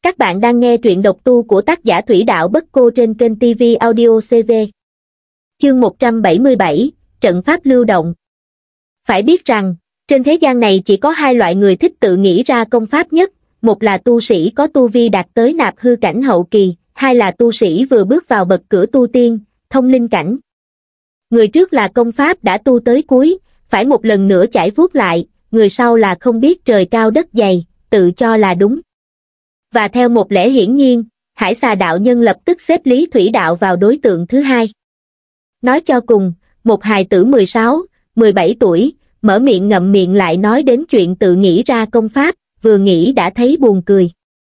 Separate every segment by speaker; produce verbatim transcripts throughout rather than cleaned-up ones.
Speaker 1: Các bạn đang nghe truyện độc tu của tác giả Thủy Đạo Bất Cô trên kênh ti vi Audio xê vê. Chương một trăm bảy mươi bảy, Trận pháp lưu động. Phải biết rằng, trên thế gian này chỉ có hai loại người thích tự nghĩ ra công pháp nhất, một là tu sĩ có tu vi đạt tới nạp hư cảnh hậu kỳ, hai là tu sĩ vừa bước vào bậc cửa tu tiên, thông linh cảnh. Người trước là công pháp đã tu tới cuối, phải một lần nữa chải vuốt lại, người sau là không biết trời cao đất dày, tự cho là đúng. Và theo một lẽ hiển nhiên, Hải Xà đạo nhân lập tức xếp Lý Thủy Đạo vào đối tượng thứ hai. Nói cho cùng, một hài tử mười sáu, mười bảy tuổi, mở miệng ngậm miệng lại nói đến chuyện tự nghĩ ra công pháp, vừa nghĩ đã thấy buồn cười.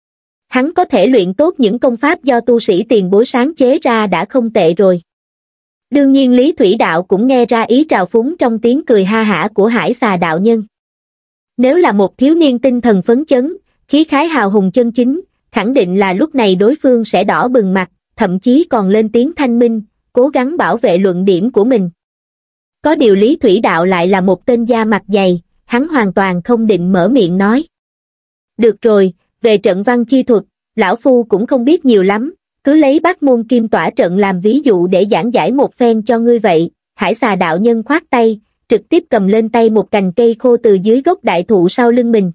Speaker 1: Hắn có thể luyện tốt những công pháp do tu sĩ tiền bối sáng chế ra đã không tệ rồi. Đương nhiên Lý Thủy Đạo cũng nghe ra ý trào phúng trong tiếng cười ha hả của Hải Xà đạo nhân. Nếu là một thiếu niên tinh thần phấn chấn, khí khái hào hùng chân chính, khẳng định là lúc này đối phương sẽ đỏ bừng mặt, thậm chí còn lên tiếng thanh minh, cố gắng bảo vệ luận điểm của mình. Có điều Lý Thủy Đạo lại là một tên da mặt dày, hắn hoàn toàn không định mở miệng nói. Được rồi, về trận văn chi thuật, lão phu cũng không biết nhiều lắm, cứ lấy Bát Môn Kim Tỏa trận làm ví dụ để giảng giải một phen cho ngươi vậy. Hải Xà đạo nhân khoát tay, trực tiếp cầm lên tay một cành cây khô từ dưới gốc đại thụ sau lưng mình.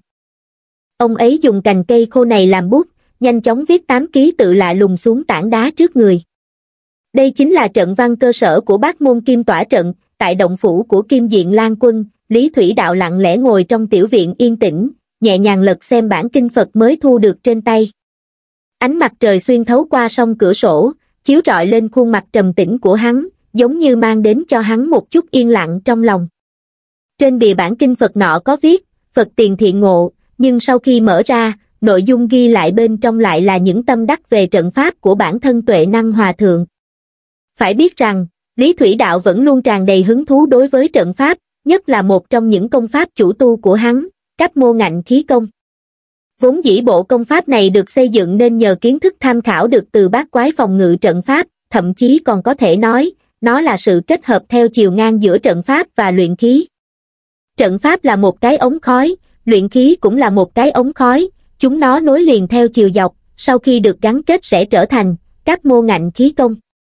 Speaker 1: Ông ấy dùng cành cây khô này làm bút, nhanh chóng viết tám ký tự lạ lùng xuống tảng đá trước người. Đây chính là trận văn cơ sở của Bát Môn Kim Tỏa trận. Tại động phủ của Kim Diện Lan Quân, Lý Thủy Đạo lặng lẽ ngồi trong tiểu viện yên tĩnh, nhẹ nhàng lật xem bản kinh Phật mới thu được trên tay. Ánh mặt trời xuyên thấu qua song cửa sổ, chiếu rọi lên khuôn mặt trầm tĩnh của hắn, giống như mang đến cho hắn một chút yên lặng trong lòng. Trên bìa bản kinh Phật nọ có viết, Phật tiền thiện ngộ, nhưng sau khi mở ra, nội dung ghi lại bên trong lại là những tâm đắc về trận pháp của bản thân Tuệ Năng Hòa Thượng. Phải biết rằng, Lý Thủy Đạo vẫn luôn tràn đầy hứng thú đối với trận pháp, nhất là một trong những công pháp chủ tu của hắn, Cáp Mô Ngạnh Khí Công. Vốn dĩ bộ công pháp này được xây dựng nên nhờ kiến thức tham khảo được từ bát quái phòng ngự trận pháp, thậm chí còn có thể nói, nó là sự kết hợp theo chiều ngang giữa trận pháp và luyện khí. Trận pháp là một cái ống khói, luyện khí cũng là một cái ống khói, chúng nó nối liền theo chiều dọc, sau khi được gắn kết sẽ trở thành Cáp Mô Ngạnh Khí Công.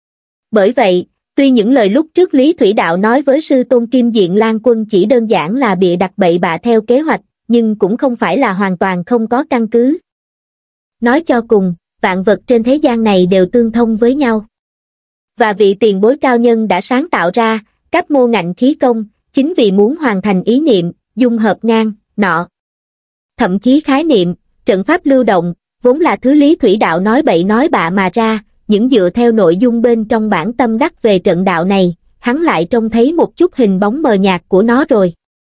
Speaker 1: Bởi vậy, tuy những lời lúc trước Lý Thủy Đạo nói với sư tôn Kim Diện Lan Quân chỉ đơn giản là bịa đặt bậy bạ theo kế hoạch, nhưng cũng không phải là hoàn toàn không có căn cứ. Nói cho cùng, vạn vật trên thế gian này đều tương thông với nhau. Và vị tiền bối cao nhân đã sáng tạo ra Cáp Mô Ngạnh Khí Công, chính vì muốn hoàn thành ý niệm, dung hợp ngang, nọ. Thậm chí khái niệm, trận pháp lưu động, vốn là thứ Lý Thủy Đạo nói bậy nói bạ mà ra, những dựa theo nội dung bên trong bản tâm đắc về trận đạo này, hắn lại trông thấy một chút hình bóng mờ nhạt của nó rồi.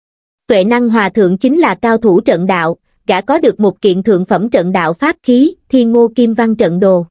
Speaker 1: Tuệ Năng Hòa Thượng chính là cao thủ trận đạo, gã có được một kiện thượng phẩm trận đạo pháp khí, Thiên Ngô Kim Văn Trận Đồ.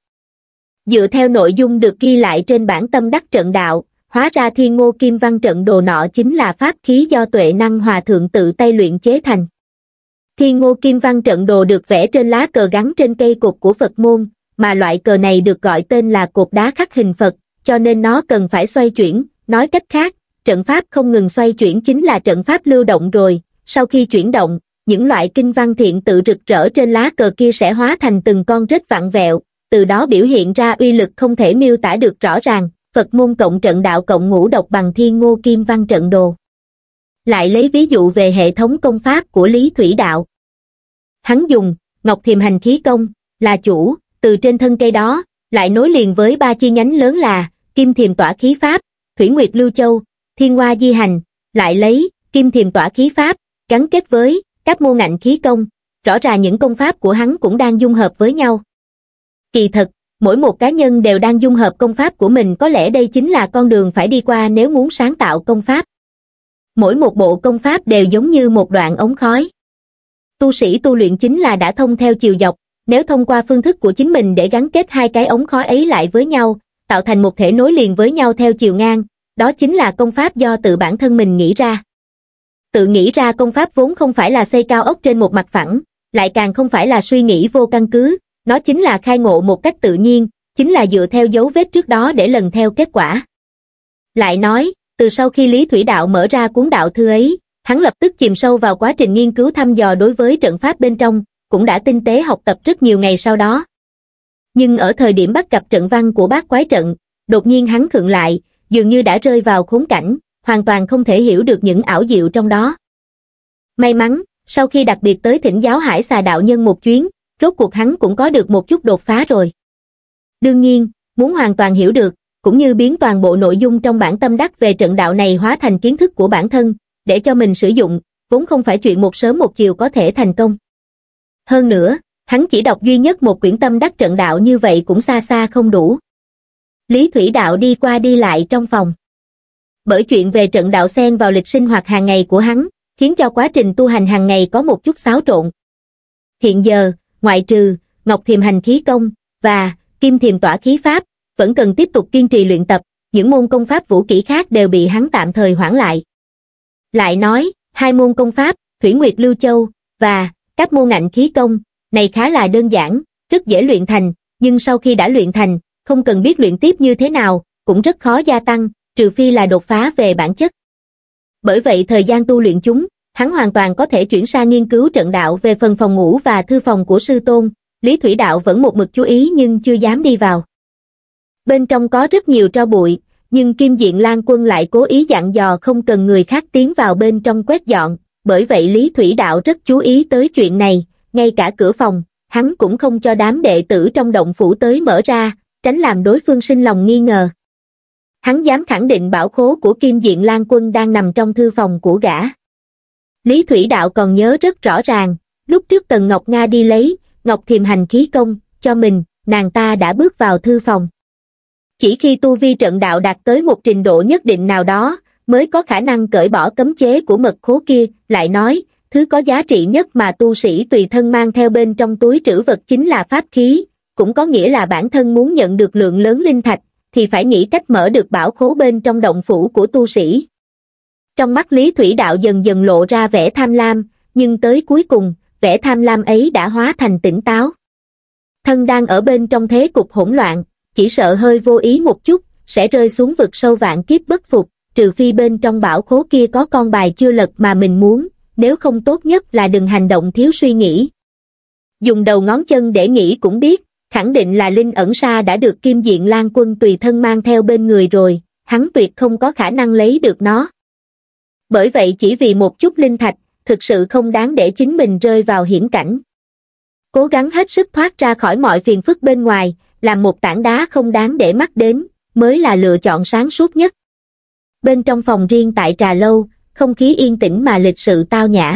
Speaker 1: Dựa theo nội dung được ghi lại trên bản tâm đắc trận đạo, hóa ra Thiên Ngô Kim Văn Trận Đồ nọ chính là pháp khí do Tuệ Năng Hòa Thượng tự tay luyện chế thành. Thiên Ngô Kim Văn Trận Đồ được vẽ trên lá cờ gắn trên cây cột của Phật môn, mà loại cờ này được gọi tên là cột đá khắc hình Phật, cho nên nó cần phải xoay chuyển, nói cách khác, trận pháp không ngừng xoay chuyển chính là trận pháp lưu động rồi, sau khi chuyển động, những loại kinh văn thiện tự rực rỡ trên lá cờ kia sẽ hóa thành từng con rết vặn vẹo, từ đó biểu hiện ra uy lực không thể miêu tả được rõ ràng, Phật môn cộng trận đạo cộng ngũ độc bằng Thiên Ngô Kim Văn Trận Đồ. Lại lấy ví dụ về hệ thống công pháp của Lý Thủy Đạo. Hắn dùng Ngọc Thiềm Hành Khí Công là chủ, từ trên thân cây đó, lại nối liền với ba chi nhánh lớn là Kim Thiềm Tỏa Khí Pháp, Thủy Nguyệt Lưu Châu, Thiên Hoa Di Hành, lại lấy Kim Thiềm Tỏa Khí Pháp, gắn kết với Cáp Mô Ngạnh Khí Công, rõ ràng những công pháp của hắn cũng đang dung hợp với nhau. Kỳ thật, mỗi một cá nhân đều đang dung hợp công pháp của mình, có lẽ đây chính là con đường phải đi qua nếu muốn sáng tạo công pháp. Mỗi một bộ công pháp đều giống như một đoạn ống khói. Tu sĩ tu luyện chính là đã thông theo chiều dọc, nếu thông qua phương thức của chính mình để gắn kết hai cái ống khói ấy lại với nhau, tạo thành một thể nối liền với nhau theo chiều ngang, đó chính là công pháp do tự bản thân mình nghĩ ra. Tự nghĩ ra công pháp vốn không phải là xây cao ốc trên một mặt phẳng, lại càng không phải là suy nghĩ vô căn cứ, nó chính là khai ngộ một cách tự nhiên, chính là dựa theo dấu vết trước đó để lần theo kết quả. Lại nói, từ sau khi Lý Thủy Đạo mở ra cuốn đạo thư ấy, hắn lập tức chìm sâu vào quá trình nghiên cứu thăm dò đối với trận pháp bên trong, cũng đã tinh tế học tập rất nhiều ngày sau đó. Nhưng ở thời điểm bắt gặp trận văn của bát quái trận, đột nhiên hắn khựng lại, dường như đã rơi vào khốn cảnh, hoàn toàn không thể hiểu được những ảo diệu trong đó. May mắn, sau khi đặc biệt tới thỉnh giáo Hải Xà đạo nhân một chuyến, rốt cuộc hắn cũng có được một chút đột phá rồi. Đương nhiên, muốn hoàn toàn hiểu được, cũng như biến toàn bộ nội dung trong bản tâm đắc về trận đạo này hóa thành kiến thức của bản thân, để cho mình sử dụng, vốn không phải chuyện một sớm một chiều có thể thành công. Hơn nữa, hắn chỉ đọc duy nhất một quyển tâm đắc trận đạo như vậy cũng xa xa không đủ. Lý Thủy Đạo đi qua đi lại trong phòng. Bởi chuyện về trận đạo xen vào lịch sinh hoạt hàng ngày của hắn, khiến cho quá trình tu hành hàng ngày có một chút xáo trộn. Hiện giờ, ngoại trừ Ngọc Thiềm hành khí công và Kim Thiềm tỏa khí pháp, vẫn cần tiếp tục kiên trì luyện tập, những môn công pháp vũ kỹ khác đều bị hắn tạm thời hoãn lại. Lại nói, hai môn công pháp, Thủy Nguyệt Lưu Châu và các môn ngạnh khí công, này khá là đơn giản, rất dễ luyện thành, nhưng sau khi đã luyện thành, không cần biết luyện tiếp như thế nào, cũng rất khó gia tăng, trừ phi là đột phá về bản chất. Bởi vậy thời gian tu luyện chúng, hắn hoàn toàn có thể chuyển sang nghiên cứu trận đạo. Về phần phòng ngủ và thư phòng của sư tôn, Lý Thủy Đạo vẫn một mực chú ý nhưng chưa dám đi vào. Bên trong có rất nhiều tro bụi, nhưng Kim Diện Lan Quân lại cố ý dặn dò không cần người khác tiến vào bên trong quét dọn, bởi vậy Lý Thủy Đạo rất chú ý tới chuyện này, ngay cả cửa phòng, hắn cũng không cho đám đệ tử trong động phủ tới mở ra, tránh làm đối phương sinh lòng nghi ngờ. Hắn dám khẳng định bảo khố của Kim Diện Lan Quân đang nằm trong thư phòng của gã. Lý Thủy Đạo còn nhớ rất rõ ràng, lúc trước Tần Ngọc Nga đi lấy Ngọc Thiềm hành khí công cho mình, nàng ta đã bước vào thư phòng. Chỉ khi tu vi trận đạo đạt tới một trình độ nhất định nào đó, mới có khả năng cởi bỏ cấm chế của mật khố kia. Lại nói, thứ có giá trị nhất mà tu sĩ tùy thân mang theo bên trong túi trữ vật chính là pháp khí, cũng có nghĩa là bản thân muốn nhận được lượng lớn linh thạch, thì phải nghĩ cách mở được bảo khố bên trong động phủ của tu sĩ. Trong mắt Lý Thủy Đạo dần dần lộ ra vẻ tham lam, nhưng tới cuối cùng, vẻ tham lam ấy đã hóa thành tỉnh táo. Thân đang ở bên trong thế cục hỗn loạn, chỉ sợ hơi vô ý một chút, sẽ rơi xuống vực sâu vạn kiếp bất phục, trừ phi bên trong bảo khố kia có con bài chưa lật mà mình muốn, nếu không tốt nhất là đừng hành động thiếu suy nghĩ. Dùng đầu ngón chân để nghĩ cũng biết, khẳng định là linh ẩn sa đã được Kim Diện Lan Quân tùy thân mang theo bên người rồi, hắn tuyệt không có khả năng lấy được nó. Bởi vậy chỉ vì một chút linh thạch, thực sự không đáng để chính mình rơi vào hiểm cảnh. Cố gắng hết sức thoát ra khỏi mọi phiền phức bên ngoài, làm một tảng đá không đáng để mắt đến, mới là lựa chọn sáng suốt nhất. Bên trong phòng riêng tại trà lâu, không khí yên tĩnh mà lịch sự tao nhã.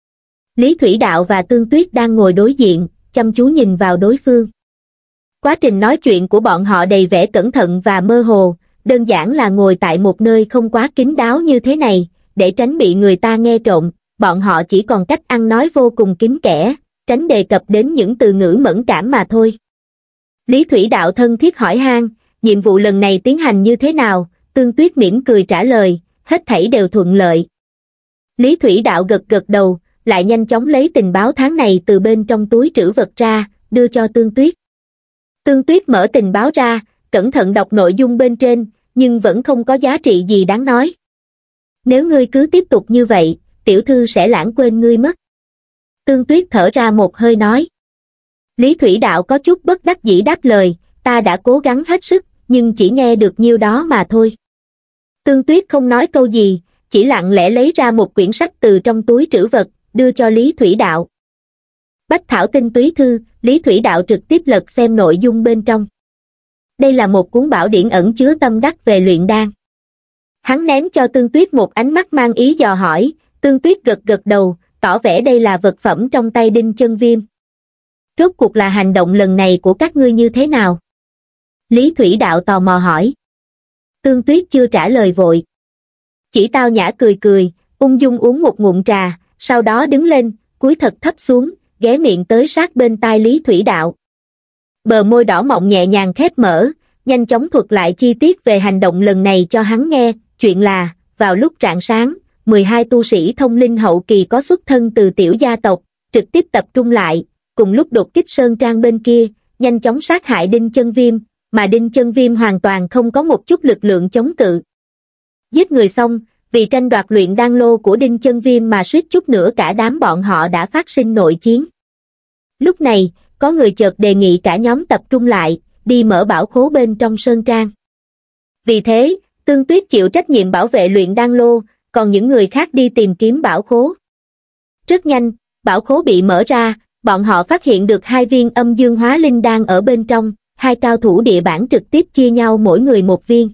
Speaker 1: Lý Thủy Đạo và Tương Tuyết đang ngồi đối diện, chăm chú nhìn vào đối phương. Quá trình nói chuyện của bọn họ đầy vẻ cẩn thận và mơ hồ, đơn giản là ngồi tại một nơi không quá kín đáo như thế này, để tránh bị người ta nghe trộm, bọn họ chỉ còn cách ăn nói vô cùng kín kẽ, tránh đề cập đến những từ ngữ mẫn cảm mà thôi. Lý Thủy Đạo thân thiết hỏi han, nhiệm vụ lần này tiến hành như thế nào? Tương Tuyết mỉm cười trả lời, hết thảy đều thuận lợi. Lý Thủy Đạo gật gật đầu, lại nhanh chóng lấy tình báo tháng này từ bên trong túi trữ vật ra, đưa cho Tương Tuyết. Tương Tuyết mở tình báo ra, cẩn thận đọc nội dung bên trên, nhưng vẫn không có giá trị gì đáng nói. Nếu ngươi cứ tiếp tục như vậy, tiểu thư sẽ lãng quên ngươi mất. Tương Tuyết thở ra một hơi nói. Lý Thủy Đạo có chút bất đắc dĩ đáp lời, ta đã cố gắng hết sức, nhưng chỉ nghe được nhiêu đó mà thôi. Tương Tuyết không nói câu gì, chỉ lặng lẽ lấy ra một quyển sách từ trong túi trữ vật, đưa cho Lý Thủy Đạo. Bách Thảo Tinh Túy Thư, Lý Thủy Đạo trực tiếp lật xem nội dung bên trong. Đây là một cuốn bảo điển ẩn chứa tâm đắc về luyện đan. Hắn ném cho Tương Tuyết một ánh mắt mang ý dò hỏi, Tương Tuyết gật gật đầu, tỏ vẻ đây là vật phẩm trong tay Đinh Chân Viêm. Rốt cuộc là hành động lần này của các ngươi như thế nào? Lý Thủy Đạo tò mò hỏi. Tương Tuyết chưa trả lời vội. Chỉ tao nhã cười cười, ung dung uống một ngụm trà, sau đó đứng lên, cúi thật thấp xuống, ghé miệng tới sát bên tai Lý Thủy Đạo. Bờ môi đỏ mọng nhẹ nhàng khép mở, nhanh chóng thuật lại chi tiết về hành động lần này cho hắn nghe. Chuyện là, vào lúc rạng sáng, mười hai tu sĩ thông linh hậu kỳ có xuất thân từ tiểu gia tộc, trực tiếp tập trung lại, cùng lúc đột kích sơn trang bên kia, nhanh chóng sát hại Đinh Chân Viêm, mà Đinh Chân Viêm hoàn toàn không có một chút lực lượng chống cự. Giết người xong, vì tranh đoạt luyện đan lô của Đinh Chân Viêm mà suýt chút nữa cả đám bọn họ đã phát sinh nội chiến. Lúc này, có người chợt đề nghị cả nhóm tập trung lại, đi mở bảo khố bên trong sơn trang. Vì thế, Tương Tuyết chịu trách nhiệm bảo vệ luyện đan lô, còn những người khác đi tìm kiếm bảo khố. Rất nhanh, bảo khố bị mở ra, bọn họ phát hiện được hai viên âm dương hóa linh đan ở bên trong, hai cao thủ địa bản trực tiếp chia nhau mỗi người một viên.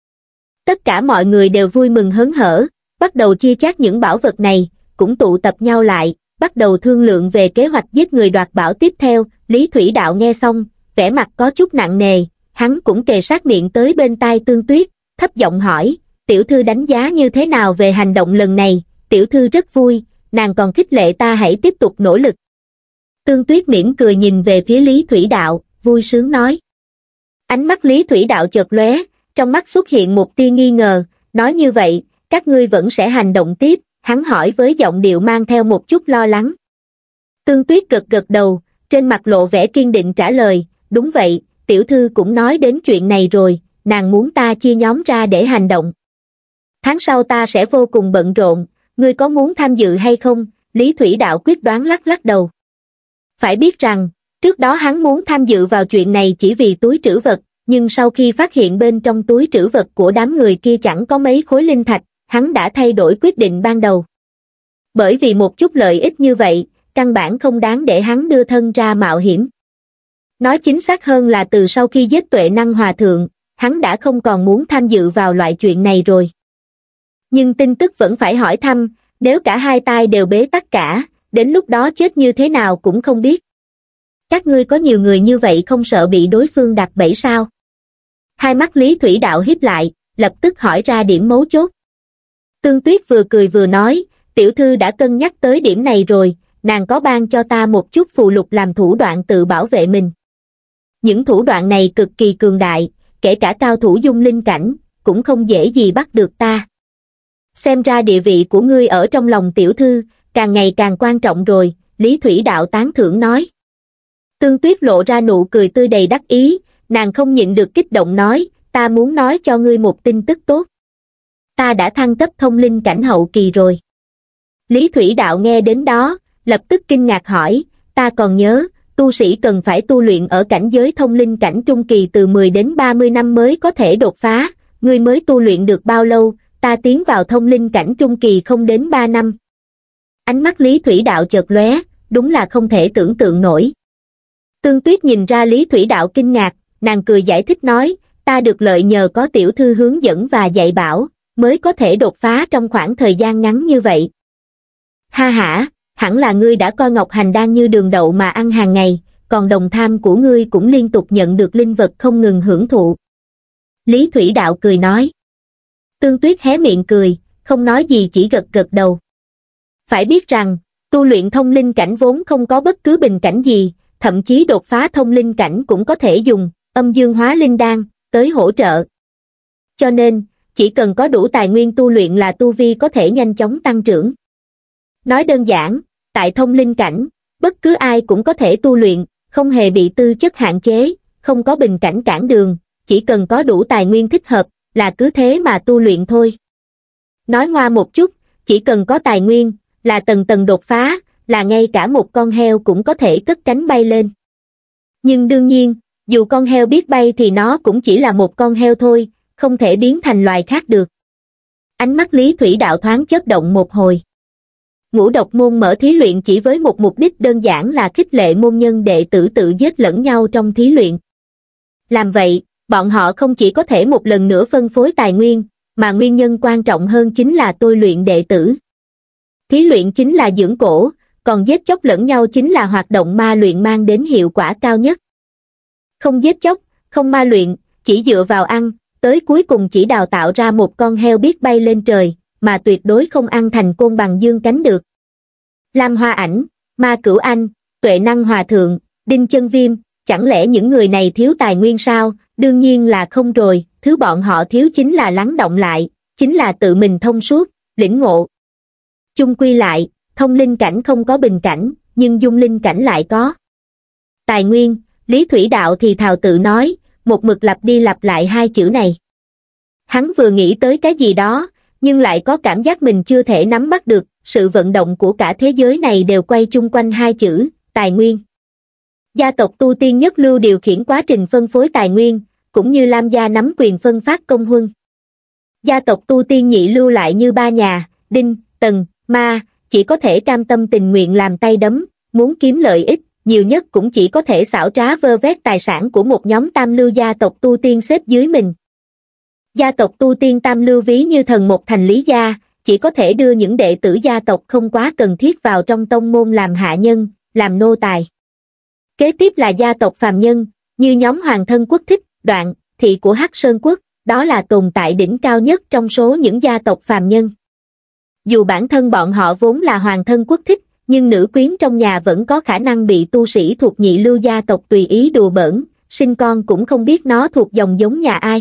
Speaker 1: Tất cả mọi người đều vui mừng hớn hở, bắt đầu chia chác những bảo vật này, cũng tụ tập nhau lại, bắt đầu thương lượng về kế hoạch giết người đoạt bảo tiếp theo. Lý Thủy Đạo nghe xong, vẻ mặt có chút nặng nề, hắn cũng kề sát miệng tới bên tai Tương Tuyết, thấp giọng hỏi, tiểu thư đánh giá như thế nào về hành động lần này? Tiểu thư rất vui, nàng còn khích lệ ta hãy tiếp tục nỗ lực. Tương Tuyết mỉm cười nhìn về phía Lý Thủy Đạo, vui sướng nói. Ánh mắt Lý Thủy Đạo chợt lóe, trong mắt xuất hiện một tia nghi ngờ, nói như vậy, các ngươi vẫn sẽ hành động tiếp, hắn hỏi với giọng điệu mang theo một chút lo lắng. Tương Tuyết gật gật đầu, trên mặt lộ vẻ kiên định trả lời, đúng vậy, tiểu thư cũng nói đến chuyện này rồi, nàng muốn ta chia nhóm ra để hành động. Tháng sau ta sẽ vô cùng bận rộn, ngươi có muốn tham dự hay không? Lý Thủy Đạo quyết đoán lắc lắc đầu. Phải biết rằng, trước đó hắn muốn tham dự vào chuyện này chỉ vì túi trữ vật, nhưng sau khi phát hiện bên trong túi trữ vật của đám người kia chẳng có mấy khối linh thạch, hắn đã thay đổi quyết định ban đầu. Bởi vì một chút lợi ích như vậy, căn bản không đáng để hắn đưa thân ra mạo hiểm. Nói chính xác hơn là từ sau khi giết Tuệ Năng Hòa Thượng, hắn đã không còn muốn tham dự vào loại chuyện này rồi. Nhưng tin tức vẫn phải hỏi thăm, nếu cả hai tai đều bế tắc cả, đến lúc đó chết như thế nào cũng không biết. Các ngươi có nhiều người như vậy không sợ bị đối phương đặt bẫy sao? Hai mắt Lý Thủy Đạo híp lại, lập tức hỏi ra điểm mấu chốt. Tương Tuyết vừa cười vừa nói, tiểu thư đã cân nhắc tới điểm này rồi, nàng có ban cho ta một chút phù lục làm thủ đoạn tự bảo vệ mình. Những thủ đoạn này cực kỳ cường đại, kể cả cao thủ dung linh cảnh, cũng không dễ gì bắt được ta. Xem ra địa vị của ngươi ở trong lòng tiểu thư, càng ngày càng quan trọng rồi, Lý Thủy Đạo tán thưởng nói. Tương Tuyết lộ ra nụ cười tươi đầy đắc ý, nàng không nhịn được kích động nói, ta muốn nói cho ngươi một tin tức tốt. Ta đã thăng cấp thông linh cảnh hậu kỳ rồi. Lý Thủy Đạo nghe đến đó, lập tức kinh ngạc hỏi, ta còn nhớ, tu sĩ cần phải tu luyện ở cảnh giới thông linh cảnh trung kỳ từ mười đến ba mươi năm mới có thể đột phá, ngươi mới tu luyện được bao lâu? Ta tiến vào thông linh cảnh trung kỳ không đến ba năm. Ánh mắt Lý Thủy Đạo chợt lóe, đúng là không thể tưởng tượng nổi. Tương Tuyết nhìn ra Lý Thủy Đạo kinh ngạc, nàng cười giải thích nói, ta được lợi nhờ có tiểu thư hướng dẫn và dạy bảo, mới có thể đột phá trong khoảng thời gian ngắn như vậy. Ha hả, hẳn là ngươi đã coi Ngọc Hành Đan như đường đậu mà ăn hàng ngày, còn đồng tham của ngươi cũng liên tục nhận được linh vật không ngừng hưởng thụ. Lý Thủy Đạo cười nói. Tương Tuyết hé miệng cười, không nói gì chỉ gật gật đầu. Phải biết rằng, tu luyện thông linh cảnh vốn không có bất cứ bình cảnh gì, thậm chí đột phá thông linh cảnh cũng có thể dùng âm dương hóa linh đan tới hỗ trợ. Cho nên, chỉ cần có đủ tài nguyên tu luyện là tu vi có thể nhanh chóng tăng trưởng. Nói đơn giản, tại thông linh cảnh, bất cứ ai cũng có thể tu luyện, không hề bị tư chất hạn chế, không có bình cảnh cản đường, chỉ cần có đủ tài nguyên thích hợp, là cứ thế mà tu luyện thôi. Nói ngoa một chút, chỉ cần có tài nguyên, là tầng tầng đột phá, là ngay cả một con heo cũng có thể cất cánh bay lên. Nhưng đương nhiên, dù con heo biết bay thì nó cũng chỉ là một con heo thôi, không thể biến thành loài khác được. Ánh mắt Lý Thủy Đạo thoáng chớp động một hồi. Ngũ độc môn mở thí luyện chỉ với một mục đích đơn giản là khích lệ môn nhân đệ tử tự giết lẫn nhau trong thí luyện. Làm vậy, bọn họ không chỉ có thể một lần nữa phân phối tài nguyên, mà nguyên nhân quan trọng hơn chính là tôi luyện đệ tử. Thí luyện chính là dưỡng cổ, còn giết chóc lẫn nhau chính là hoạt động ma luyện mang đến hiệu quả cao nhất. Không giết chóc, không ma luyện, chỉ dựa vào ăn, tới cuối cùng chỉ đào tạo ra một con heo biết bay lên trời, mà tuyệt đối không ăn thành côn bằng dương cánh được. Lam Hoa Ảnh, Ma Cửu Anh, Tuệ Năng Hòa Thượng, Đinh Chân Viêm, chẳng lẽ những người này thiếu tài nguyên sao? Đương nhiên là không rồi, thứ bọn họ thiếu chính là lắng động lại, chính là tự mình thông suốt, lĩnh ngộ. Chung quy lại, thông linh cảnh không có bình cảnh, nhưng dung linh cảnh lại có. Tài nguyên, Lý Thủy Đạo thì thào tự nói, một mực lặp đi lặp lại hai chữ này. Hắn vừa nghĩ tới cái gì đó, nhưng lại có cảm giác mình chưa thể nắm bắt được, sự vận động của cả thế giới này đều quay chung quanh hai chữ, tài nguyên. Gia tộc tu tiên nhất lưu điều khiển quá trình phân phối tài nguyên, cũng như Lam gia nắm quyền phân phát công huân. Gia tộc tu tiên nhị lưu lại như ba nhà, Đinh, Tần, Ma, chỉ có thể cam tâm tình nguyện làm tay đấm, muốn kiếm lợi ích, nhiều nhất cũng chỉ có thể xảo trá vơ vét tài sản của một nhóm tam lưu gia tộc tu tiên xếp dưới mình. Gia tộc tu tiên tam lưu ví như thần một thành Lý gia, chỉ có thể đưa những đệ tử gia tộc không quá cần thiết vào trong tông môn làm hạ nhân, làm nô tài. Kế tiếp là gia tộc phàm nhân, như nhóm Hoàng Thân Quốc Thích, Đoạn, Thị của Hắc Sơn Quốc, đó là tồn tại đỉnh cao nhất trong số những gia tộc phàm nhân. Dù bản thân bọn họ vốn là Hoàng Thân Quốc Thích, nhưng nữ quyến trong nhà vẫn có khả năng bị tu sĩ thuộc nhị lưu gia tộc tùy ý đùa bỡn, sinh con cũng không biết nó thuộc dòng giống nhà ai.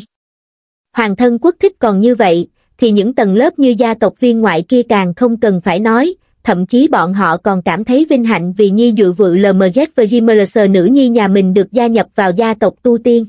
Speaker 1: Hoàng Thân Quốc Thích còn như vậy, thì những tầng lớp như gia tộc viên ngoại kia càng không cần phải nói, thậm chí bọn họ còn cảm thấy vinh hạnh vì nhi dự vự lờ em dét Virgimers nữ nhi nhà mình được gia nhập vào gia tộc tu tiên.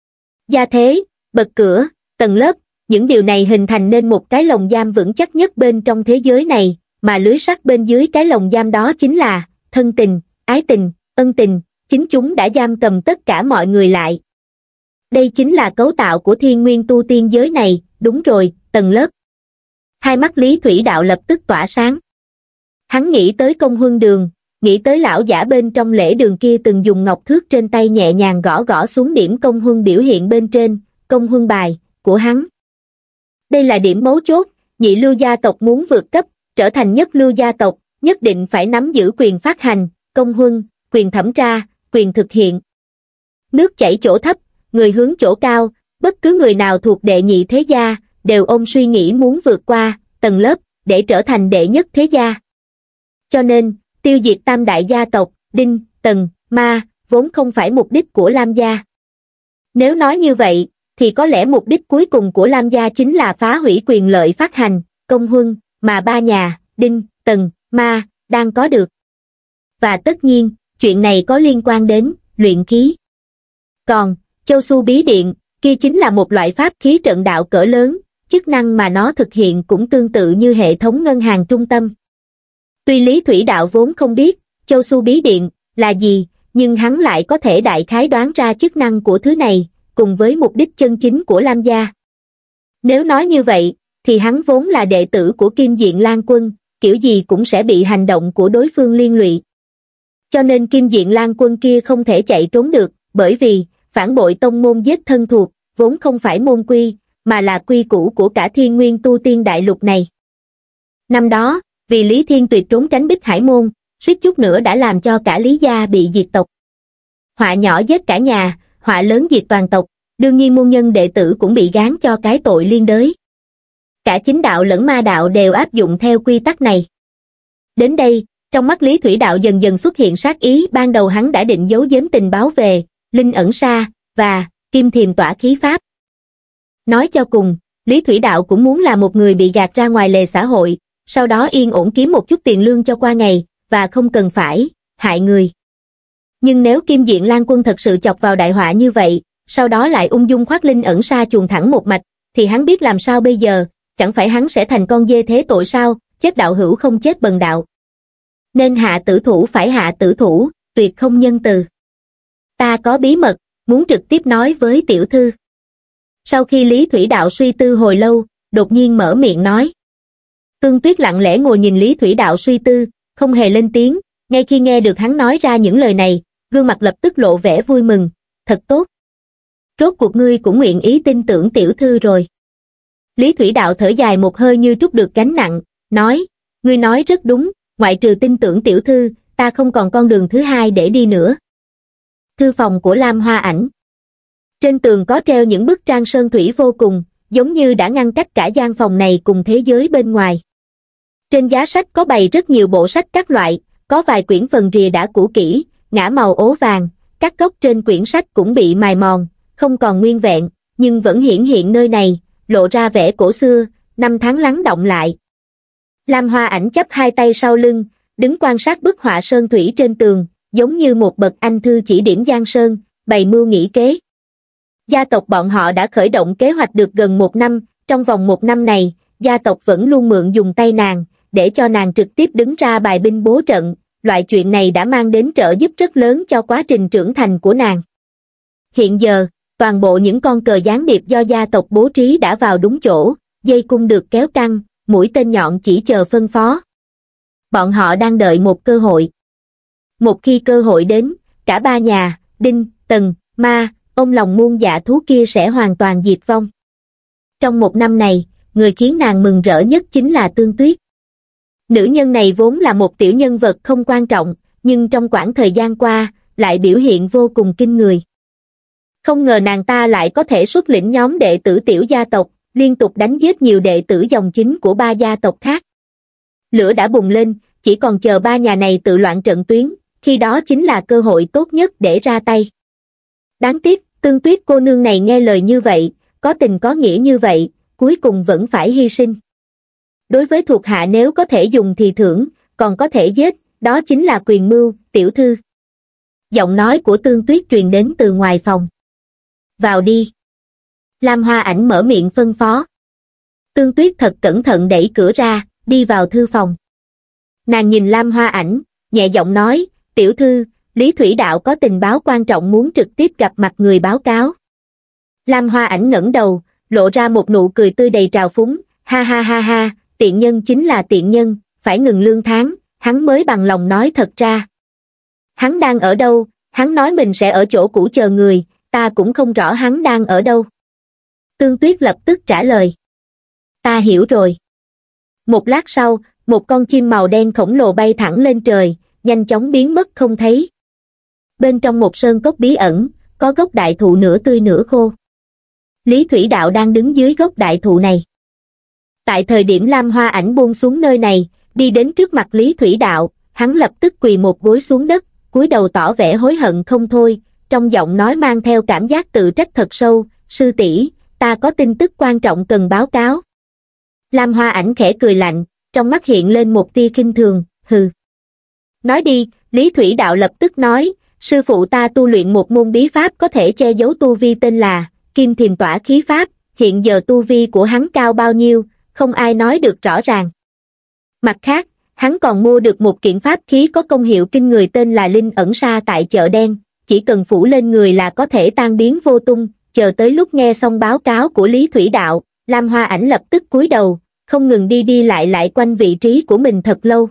Speaker 1: Gia thế, bậc cửa, tầng lớp, những điều này hình thành nên một cái lồng giam vững chắc nhất bên trong thế giới này, mà lưới sắt bên dưới cái lồng giam đó chính là thân tình, ái tình, ân tình, chính chúng đã giam cầm tất cả mọi người lại. Đây chính là cấu tạo của thiên nguyên tu tiên giới này, đúng rồi, tầng lớp. Hai mắt Lý Thủy Đạo lập tức tỏa sáng. Hắn nghĩ tới công huân đường, nghĩ tới lão giả bên trong lễ đường kia từng dùng ngọc thước trên tay nhẹ nhàng gõ gõ xuống điểm công huân biểu hiện bên trên, công huân bài, của hắn. Đây là điểm mấu chốt, nhị lưu gia tộc muốn vượt cấp, trở thành nhất lưu gia tộc, nhất định phải nắm giữ quyền phát hành, công huân, quyền thẩm tra, quyền thực hiện. Nước chảy chỗ thấp, người hướng chỗ cao, bất cứ người nào thuộc đệ nhị thế gia, đều ôm suy nghĩ muốn vượt qua tầng lớp, để trở thành đệ nhất thế gia. Cho nên, tiêu diệt tam đại gia tộc, Đinh, Tần, Ma, vốn không phải mục đích của Lam gia. Nếu nói như vậy, thì có lẽ mục đích cuối cùng của Lam gia chính là phá hủy quyền lợi phát hành, công huân, mà ba nhà, Đinh, Tần, Ma, đang có được. Và tất nhiên, chuyện này có liên quan đến luyện khí. Còn, Châu Su Bí Điện, kia chính là một loại pháp khí trận đạo cỡ lớn, chức năng mà nó thực hiện cũng tương tự như hệ thống ngân hàng trung tâm. Tuy Lý Thủy Đạo vốn không biết Châu Su Bí Điện là gì, nhưng hắn lại có thể đại khái đoán ra chức năng của thứ này, cùng với mục đích chân chính của Lam gia. Nếu nói như vậy, thì hắn vốn là đệ tử của Kim Diện Lan Quân, kiểu gì cũng sẽ bị hành động của đối phương liên lụy. Cho nên Kim Diện Lan Quân kia không thể chạy trốn được, bởi vì phản bội tông môn giết thân thuộc, vốn không phải môn quy, mà là quy củ của cả thiên nguyên tu tiên đại lục này. Năm đó, vì Lý Thiên Tuyệt trốn tránh Bích Hải môn, suýt chút nữa đã làm cho cả Lý gia bị diệt tộc. Họa nhỏ giết cả nhà, họa lớn diệt toàn tộc, đương nhiên môn nhân đệ tử cũng bị gán cho cái tội liên đới. Cả chính đạo lẫn ma đạo đều áp dụng theo quy tắc này. Đến đây, trong mắt Lý Thủy Đạo dần dần xuất hiện sát ý, ban đầu hắn đã định giấu giếm tình báo về Linh Ẩn Sa và Kim Thiềm Tỏa Khí Pháp. Nói cho cùng, Lý Thủy Đạo cũng muốn là một người bị gạt ra ngoài lề xã hội, sau đó yên ổn kiếm một chút tiền lương cho qua ngày, và không cần phải hại người. Nhưng nếu Kim Diện Lan Quân thật sự chọc vào đại họa như vậy, sau đó lại ung dung khoác Linh Ẩn Sa chuồn thẳng một mạch, thì hắn biết làm sao bây giờ, chẳng phải hắn sẽ thành con dê thế tội sao, chết đạo hữu không chết bần đạo. Nên hạ tử thủ phải hạ tử thủ, tuyệt không nhân từ. Ta có bí mật, muốn trực tiếp nói với tiểu thư. Sau khi Lý Thủy Đạo suy tư hồi lâu, đột nhiên mở miệng nói. Tương Tuyết lặng lẽ ngồi nhìn Lý Thủy Đạo suy tư, không hề lên tiếng, ngay khi nghe được hắn nói ra những lời này, gương mặt lập tức lộ vẻ vui mừng, thật tốt. Rốt cuộc ngươi cũng nguyện ý tin tưởng tiểu thư rồi. Lý Thủy Đạo thở dài một hơi như trút được gánh nặng, nói, ngươi nói rất đúng, ngoại trừ tin tưởng tiểu thư, ta không còn con đường thứ hai để đi nữa. Thư phòng của Lam Hoa Ảnh. Trên tường có treo những bức tranh sơn thủy vô cùng, giống như đã ngăn cách cả gian phòng này cùng thế giới bên ngoài. Trên giá sách có bày rất nhiều bộ sách các loại, có vài quyển phần rìa đã cũ kỹ, ngả màu ố vàng, các góc trên quyển sách cũng bị mài mòn, không còn nguyên vẹn, nhưng vẫn hiển hiện nơi này, lộ ra vẻ cổ xưa, năm tháng lắng đọng lại. Lam Hoa Ảnh chắp hai tay sau lưng, đứng quan sát bức họa sơn thủy trên tường, giống như một bậc anh thư chỉ điểm giang sơn, bày mưu nghĩ kế. Gia tộc bọn họ đã khởi động kế hoạch được gần một năm, trong vòng một năm này, gia tộc vẫn luôn mượn dùng tay nàng, để cho nàng trực tiếp đứng ra bài binh bố trận, loại chuyện này đã mang đến trợ giúp rất lớn cho quá trình trưởng thành của nàng. Hiện giờ, toàn bộ những con cờ gián điệp do gia tộc bố trí đã vào đúng chỗ, dây cung được kéo căng, mũi tên nhọn chỉ chờ phân phó. Bọn họ đang đợi một cơ hội. Một khi cơ hội đến, cả ba nhà, Đinh, Tần, Ma, ông lòng muôn dạ thú kia sẽ hoàn toàn diệt vong. Trong một năm này, người khiến nàng mừng rỡ nhất chính là Tương Tuyết. Nữ nhân này vốn là một tiểu nhân vật không quan trọng, nhưng trong quãng thời gian qua, lại biểu hiện vô cùng kinh người. Không ngờ nàng ta lại có thể xuất lĩnh nhóm đệ tử tiểu gia tộc, liên tục đánh giết nhiều đệ tử dòng chính của ba gia tộc khác. Lửa đã bùng lên, chỉ còn chờ ba nhà này tự loạn trận tuyến, khi đó chính là cơ hội tốt nhất để ra tay. Đáng tiếc, Tương Tuyết cô nương này nghe lời như vậy, có tình có nghĩa như vậy, cuối cùng vẫn phải hy sinh. Đối với thuộc hạ nếu có thể dùng thì thưởng, còn có thể giết, đó chính là quyền mưu, tiểu thư. Giọng nói của Tương Tuyết truyền đến từ ngoài phòng. Vào đi. Lam Hoa Ảnh mở miệng phân phó. Tương Tuyết thật cẩn thận đẩy cửa ra, đi vào thư phòng. Nàng nhìn Lam Hoa Ảnh, nhẹ giọng nói, tiểu thư, Lý Thủy Đạo có tình báo quan trọng muốn trực tiếp gặp mặt người báo cáo. Lam Hoa Ảnh ngẩng đầu, lộ ra một nụ cười tươi đầy trào phúng, ha ha ha ha, tiện nhân chính là tiện nhân, phải ngừng lương tháng, hắn mới bằng lòng nói thật ra. Hắn đang ở đâu, hắn nói mình sẽ ở chỗ cũ chờ người, ta cũng không rõ hắn đang ở đâu. Tương Tuyết lập tức trả lời. Ta hiểu rồi. Một lát sau, một con chim màu đen khổng lồ bay thẳng lên trời, nhanh chóng biến mất không thấy. Bên trong một sơn cốc bí ẩn, có gốc đại thụ nửa tươi nửa khô. Lý Thủy Đạo đang đứng dưới gốc đại thụ này. Tại thời điểm Lam Hoa Ảnh buông xuống nơi này, đi đến trước mặt Lý Thủy Đạo, hắn lập tức quỳ một gối xuống đất, cúi đầu tỏ vẻ hối hận không thôi, trong giọng nói mang theo cảm giác tự trách thật sâu, sư tỷ, ta có tin tức quan trọng cần báo cáo. Lam Hoa Ảnh khẽ cười lạnh, trong mắt hiện lên một tia khinh thường, hừ. Nói đi, Lý Thủy Đạo lập tức nói, sư phụ ta tu luyện một môn bí pháp có thể che giấu tu vi tên là Kim Thiềm Tỏa Khí Pháp, hiện giờ tu vi của hắn cao bao nhiêu, không ai nói được rõ ràng. Mặt khác, hắn còn mua được một kiện pháp khí có công hiệu kinh người tên là Linh Ẩn Sa tại chợ đen, chỉ cần phủ lên người là có thể tan biến vô tung, chờ tới lúc nghe xong báo cáo của Lý Thủy Đạo, Lam Hoa Ảnh lập tức cúi đầu, không ngừng đi đi lại lại quanh vị trí của mình thật lâu.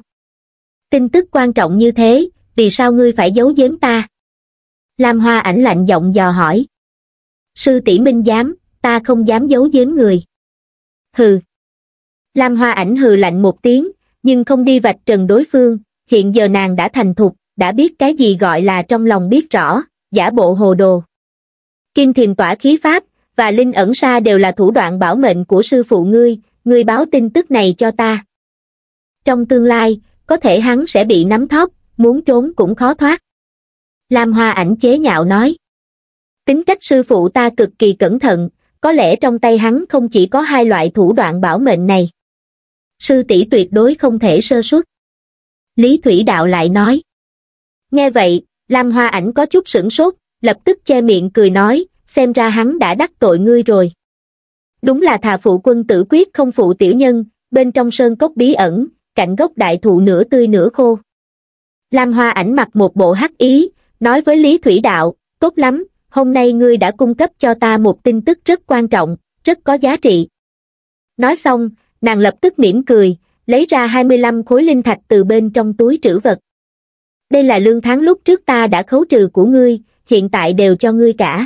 Speaker 1: Tin tức quan trọng như thế, vì sao ngươi phải giấu giếm ta? Lam Hoa Ảnh lạnh giọng dò hỏi. Sư tỷ minh giám, ta không dám giấu giếm người. Hừ. Lam Hoa Ảnh hừ lạnh một tiếng, nhưng không đi vạch trần đối phương, hiện giờ nàng đã thành thục, đã biết cái gì gọi là trong lòng biết rõ, giả bộ hồ đồ. Kim Thiềm Tỏa Khí Pháp và Linh Ẩn Sa đều là thủ đoạn bảo mệnh của sư phụ ngươi, ngươi báo tin tức này cho ta. Trong tương lai, có thể hắn sẽ bị nắm thóp, muốn trốn cũng khó thoát. Lam Hoa Ảnh chế nhạo nói. Tính cách sư phụ ta cực kỳ cẩn thận, có lẽ trong tay hắn không chỉ có hai loại thủ đoạn bảo mệnh này. Sư tỷ tuyệt đối không thể sơ suất. Lý Thủy Đạo lại nói. Nghe vậy, Lam Hoa Ảnh có chút sửng sốt, lập tức che miệng cười nói, xem ra hắn đã đắc tội ngươi rồi. Đúng là thà phụ quân tử quyết không phụ tiểu nhân, bên trong sơn cốc bí ẩn, cạnh gốc đại thụ nửa tươi nửa khô. Lam Hoa Ảnh mặc một bộ hắc ý, nói với Lý Thủy Đạo, tốt lắm, hôm nay ngươi đã cung cấp cho ta một tin tức rất quan trọng, rất có giá trị. Nói xong, nàng lập tức mỉm cười, lấy ra hai mươi lăm khối linh thạch từ bên trong túi trữ vật. Đây là lương tháng lúc trước ta đã khấu trừ của ngươi, hiện tại đều cho ngươi cả.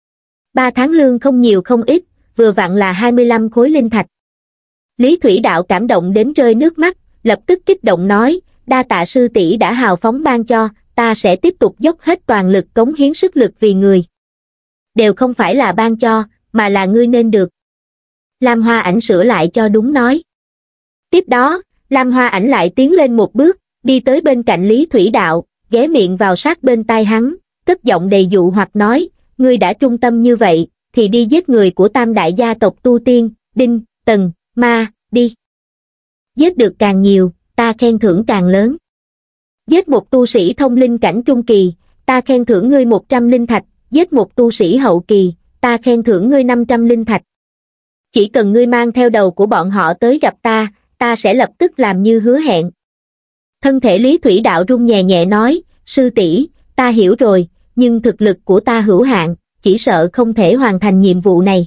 Speaker 1: Ba tháng lương không nhiều không ít, vừa vặn là hai mươi lăm khối linh thạch. Lý Thủy Đạo cảm động đến rơi nước mắt, lập tức kích động nói, đa tạ sư tỷ đã hào phóng ban cho, ta sẽ tiếp tục dốc hết toàn lực cống hiến sức lực vì người. Đều không phải là ban cho, mà là ngươi nên được. Lam Hoa Ảnh sửa lại cho đúng nói. Tiếp đó, Lam Hoa Ảnh lại tiến lên một bước, đi tới bên cạnh Lý Thủy Đạo, ghé miệng vào sát bên tai hắn, cất giọng đầy dụ hoặc nói, ngươi đã trung tâm như vậy, thì đi giết người của tam đại gia tộc tu tiên, Đinh, Tần, Ma, đi. Giết được càng nhiều, ta khen thưởng càng lớn. Giết một tu sĩ thông linh cảnh trung kỳ, ta khen thưởng ngươi một trăm linh thạch, giết một tu sĩ hậu kỳ, ta khen thưởng ngươi năm trăm linh thạch. Chỉ cần ngươi mang theo đầu của bọn họ tới gặp ta, ta sẽ lập tức làm như hứa hẹn. Thân thể Lý Thủy Đạo run nhẹ nhẹ nói, sư tỷ, ta hiểu rồi, nhưng thực lực của ta hữu hạn, chỉ sợ không thể hoàn thành nhiệm vụ này.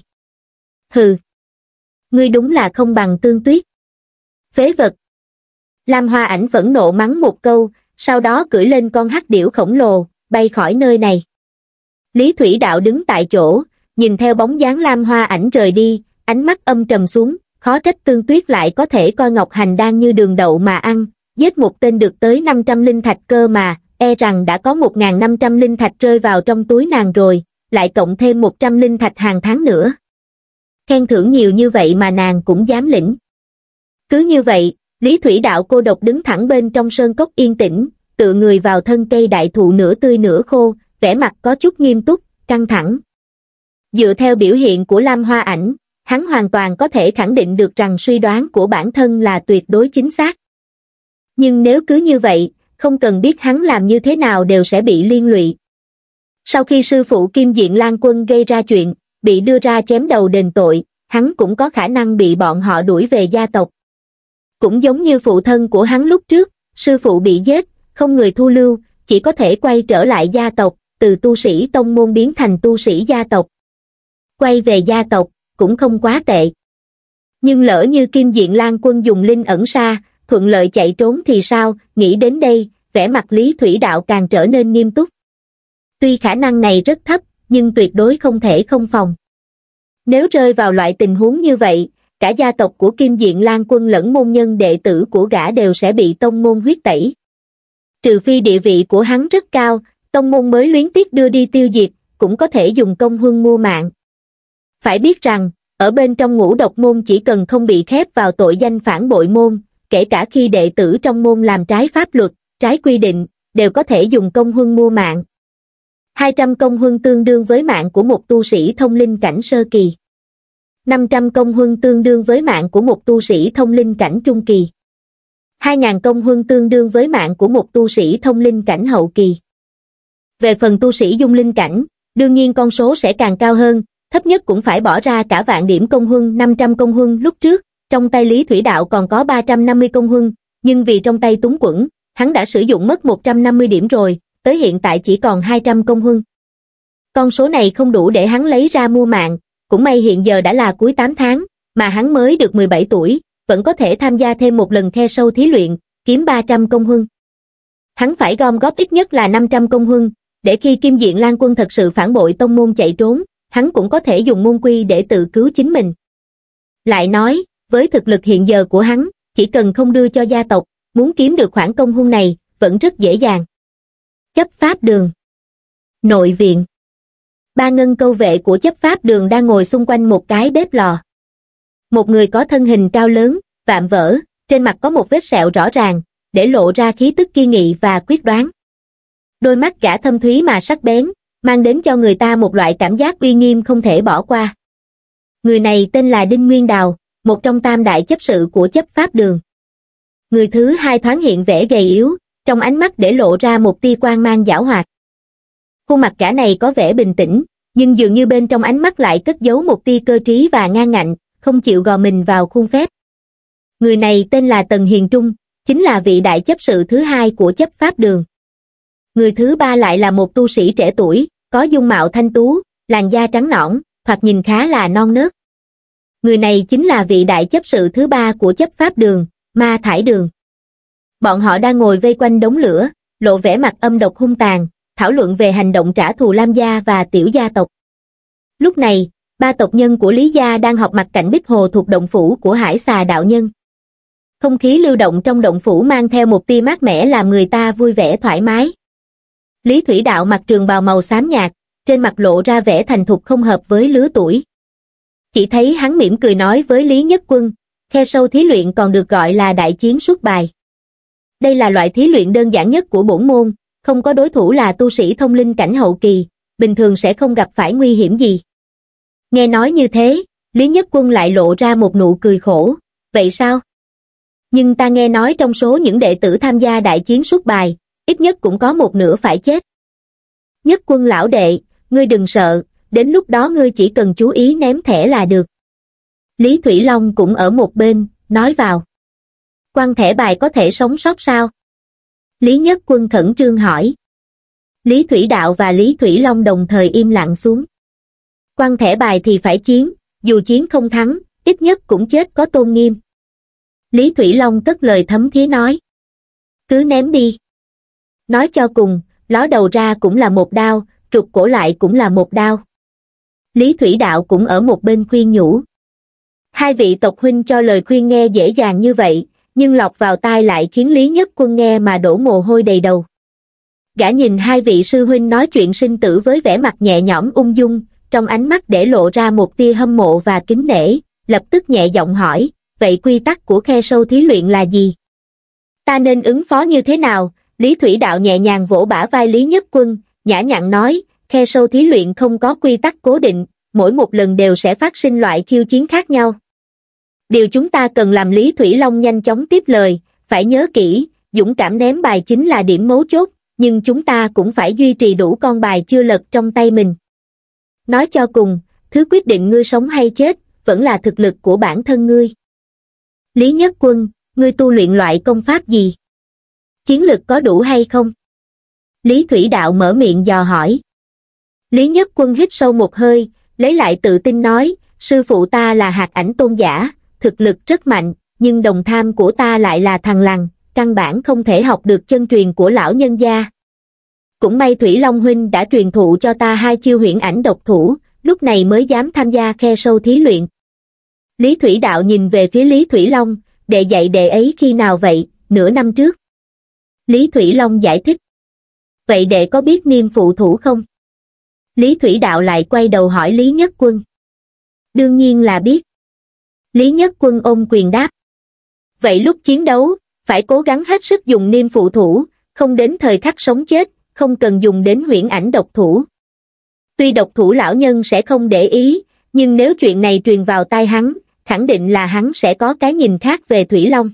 Speaker 1: Hừ, ngươi đúng là không bằng Tương Tuyết. Phế vật. Lam Hoa Ảnh phẫn nộ mắng một câu, sau đó cưỡi lên con hắc điểu khổng lồ, bay khỏi nơi này. Lý Thủy Đạo đứng tại chỗ, nhìn theo bóng dáng Lam Hoa Ảnh rời đi, ánh mắt âm trầm xuống, khó trách Tương Tuyết lại có thể coi Ngọc Hành đang như đường đậu mà ăn, giết một tên được tới năm trăm linh thạch cơ mà, e rằng đã có một nghìn năm trăm linh thạch rơi vào trong túi nàng rồi, lại cộng thêm một trăm linh thạch hàng tháng nữa. Khen thưởng nhiều như vậy mà nàng cũng dám lĩnh. Cứ như vậy, Lý Thủy Đạo cô độc đứng thẳng bên trong sơn cốc yên tĩnh, tựa người vào thân cây đại thụ nửa tươi nửa khô, vẻ mặt có chút nghiêm túc, căng thẳng. Dựa theo biểu hiện của Lam Hoa Ảnh, hắn hoàn toàn có thể khẳng định được rằng suy đoán của bản thân là tuyệt đối chính xác. Nhưng nếu cứ như vậy, không cần biết hắn làm như thế nào đều sẽ bị liên lụy. Sau khi sư phụ Kim Diện Lan Quân gây ra chuyện, bị đưa ra chém đầu đền tội, hắn cũng có khả năng bị bọn họ đuổi về gia tộc. Cũng giống như phụ thân của hắn lúc trước, sư phụ bị giết, không người thu lưu, chỉ có thể quay trở lại gia tộc, từ tu sĩ tông môn biến thành tu sĩ gia tộc. Quay về gia tộc, cũng không quá tệ. Nhưng lỡ như Kim Diện Lan Quân dùng linh ẩn sa, thuận lợi chạy trốn thì sao, nghĩ đến đây, vẻ mặt Lý Thủy Đạo càng trở nên nghiêm túc. Tuy khả năng này rất thấp, nhưng tuyệt đối không thể không phòng. Nếu rơi vào loại tình huống như vậy, cả gia tộc của Kim Diện Lan Quân lẫn môn nhân đệ tử của gã đều sẽ bị tông môn huyết tẩy. Trừ phi địa vị của hắn rất cao, tông môn mới luyến tiếc đưa đi tiêu diệt, cũng có thể dùng công huân mua mạng. Phải biết rằng, ở bên trong Ngũ Độc môn chỉ cần không bị khép vào tội danh phản bội môn, kể cả khi đệ tử trong môn làm trái pháp luật, trái quy định, đều có thể dùng công huân mua mạng. hai trăm công huân tương đương với mạng của một tu sĩ thông linh cảnh sơ kỳ. năm trăm công huân tương đương với mạng của một tu sĩ thông linh cảnh trung kỳ. hai nghìn công huân tương đương với mạng của một tu sĩ thông linh cảnh hậu kỳ. Về phần tu sĩ dung linh cảnh, đương nhiên con số sẽ càng cao hơn, thấp nhất cũng phải bỏ ra cả vạn điểm công huân. Năm trăm công huân lúc trước, trong tay Lý Thủy Đạo còn có ba trăm năm mươi công huân, nhưng vì trong tay túng quẫn, hắn đã sử dụng mất một trăm năm mươi điểm rồi, tới hiện tại chỉ còn hai trăm công huân. Con số này không đủ để hắn lấy ra mua mạng, cũng may hiện giờ đã là cuối tám tháng, mà hắn mới được mười bảy tuổi, vẫn có thể tham gia thêm một lần khe sâu thí luyện, kiếm ba trăm công huân. Hắn phải gom góp ít nhất là năm trăm công huân, để khi Kim Diện Lan Quân thật sự phản bội tông môn chạy trốn, hắn cũng có thể dùng môn quy để tự cứu chính mình. Lại nói, với thực lực hiện giờ của hắn, chỉ cần không đưa cho gia tộc, muốn kiếm được khoản công huân này, vẫn rất dễ dàng. Chấp pháp đường. Nội viện. Ba ngân câu vệ của chấp pháp đường đang ngồi xung quanh một cái bếp lò. Một người có thân hình cao lớn, vạm vỡ, trên mặt có một vết sẹo rõ ràng, để lộ ra khí tức kiên nghị và quyết đoán. Đôi mắt gã thâm thúy mà sắc bén, mang đến cho người ta một loại cảm giác uy nghiêm không thể bỏ qua. Người này tên là Đinh Nguyên Đào, một trong tam đại chấp sự của chấp pháp đường. Người thứ hai thoáng hiện vẻ gầy yếu, trong ánh mắt để lộ ra một tia quang mang giảo hoạt. Khuôn mặt gã này có vẻ bình tĩnh, nhưng dường như bên trong ánh mắt lại cất giấu một tia cơ trí và ngang ngạnh, không chịu gò mình vào khuôn phép. Người này tên là Tần Hiền Trung, chính là vị đại chấp sự thứ hai của chấp pháp đường. Người thứ ba lại là một tu sĩ trẻ tuổi, có dung mạo thanh tú, làn da trắng nõn, thoạt nhìn khá là non nớt. Người này chính là vị đại chấp sự thứ ba của chấp pháp đường, Ma Thải Đường. Bọn họ đang ngồi vây quanh đống lửa, lộ vẻ mặt âm độc hung tàn, thảo luận về hành động trả thù Lam gia và Tiểu gia tộc. Lúc này, ba tộc nhân của Lý gia đang họp mặt cạnh bích hồ thuộc động phủ của Hải Xà đạo nhân. Không khí lưu động trong động phủ mang theo một tia mát mẻ làm người ta vui vẻ thoải mái. Lý Thủy Đạo mặc trường bào màu xám nhạt, trên mặt lộ ra vẻ thành thục không hợp với lứa tuổi. Chỉ thấy hắn mỉm cười nói với Lý Nhất Quân, khe sâu thí luyện còn được gọi là đại chiến suốt bài. Đây là loại thí luyện đơn giản nhất của bổn môn, không có đối thủ là tu sĩ thông linh cảnh hậu kỳ, bình thường sẽ không gặp phải nguy hiểm gì. Nghe nói như thế, Lý Nhất Quân lại lộ ra một nụ cười khổ, vậy sao? Nhưng ta nghe nói trong số những đệ tử tham gia đại chiến suốt bài, ít nhất cũng có một nửa phải chết. Nhất Quân lão đệ, ngươi đừng sợ, đến lúc đó ngươi chỉ cần chú ý ném thẻ là được. Lý Thủy Long cũng ở một bên, nói vào. Quăng thẻ bài có thể sống sót sao? Lý Nhất Quân khẩn trương hỏi. Lý Thủy Đạo và Lý Thủy Long đồng thời im lặng xuống. Quăng thẻ bài thì phải chiến, dù chiến không thắng, ít nhất cũng chết có tôn nghiêm. Lý Thủy Long cất lời thấm thía nói. Cứ ném đi. Nói cho cùng, ló đầu ra cũng là một đao, trục cổ lại cũng là một đao. Lý Thủy Đạo cũng ở một bên khuyên nhủ. Hai vị tộc huynh cho lời khuyên nghe dễ dàng như vậy, nhưng lọt vào tai lại khiến Lý Nhất Quân nghe mà đổ mồ hôi đầy đầu. Gã nhìn hai vị sư huynh nói chuyện sinh tử với vẻ mặt nhẹ nhõm ung dung, trong ánh mắt để lộ ra một tia hâm mộ và kính nể, lập tức nhẹ giọng hỏi, vậy quy tắc của khe sâu thí luyện là gì? Ta nên ứng phó như thế nào? Lý Thủy Đạo nhẹ nhàng vỗ bả vai Lý Nhất Quân, nhã nhặn nói, khe sâu thí luyện không có quy tắc cố định, mỗi một lần đều sẽ phát sinh loại khiêu chiến khác nhau. Điều chúng ta cần làm, Lý Thủy Long nhanh chóng tiếp lời, phải nhớ kỹ, dũng cảm ném bài chính là điểm mấu chốt, nhưng chúng ta cũng phải duy trì đủ con bài chưa lật trong tay mình. Nói cho cùng, thứ quyết định ngươi sống hay chết, vẫn là thực lực của bản thân ngươi. Lý Nhất Quân, ngươi tu luyện loại công pháp gì? Chiến lực có đủ hay không? Lý Thủy Đạo mở miệng dò hỏi. Lý Nhất Quân hít sâu một hơi, lấy lại tự tin nói, sư phụ ta là hạt ảnh tôn giả, thực lực rất mạnh, nhưng đồng tham của ta lại là thằng lằn, căn bản không thể học được chân truyền của lão nhân gia. Cũng may Thủy Long huynh đã truyền thụ cho ta hai chiêu huyễn ảnh độc thủ, lúc này mới dám tham gia khe sâu thí luyện. Lý Thủy Đạo nhìn về phía Lý Thủy Long, đệ dạy đệ ấy khi nào vậy? Nửa năm trước. Lý Thủy Long giải thích. Vậy đệ có biết Niêm phụ thủ không? Lý Thủy Đạo lại quay đầu hỏi Lý Nhất Quân. Đương nhiên là biết. Lý Nhất Quân ôm quyền đáp. Vậy lúc chiến đấu, phải cố gắng hết sức dùng Niêm phụ thủ, không đến thời khắc sống chết, không cần dùng đến huyễn ảnh độc thủ. Tuy độc thủ lão nhân sẽ không để ý, nhưng nếu chuyện này truyền vào tai hắn, khẳng định là hắn sẽ có cái nhìn khác về Thủy Long.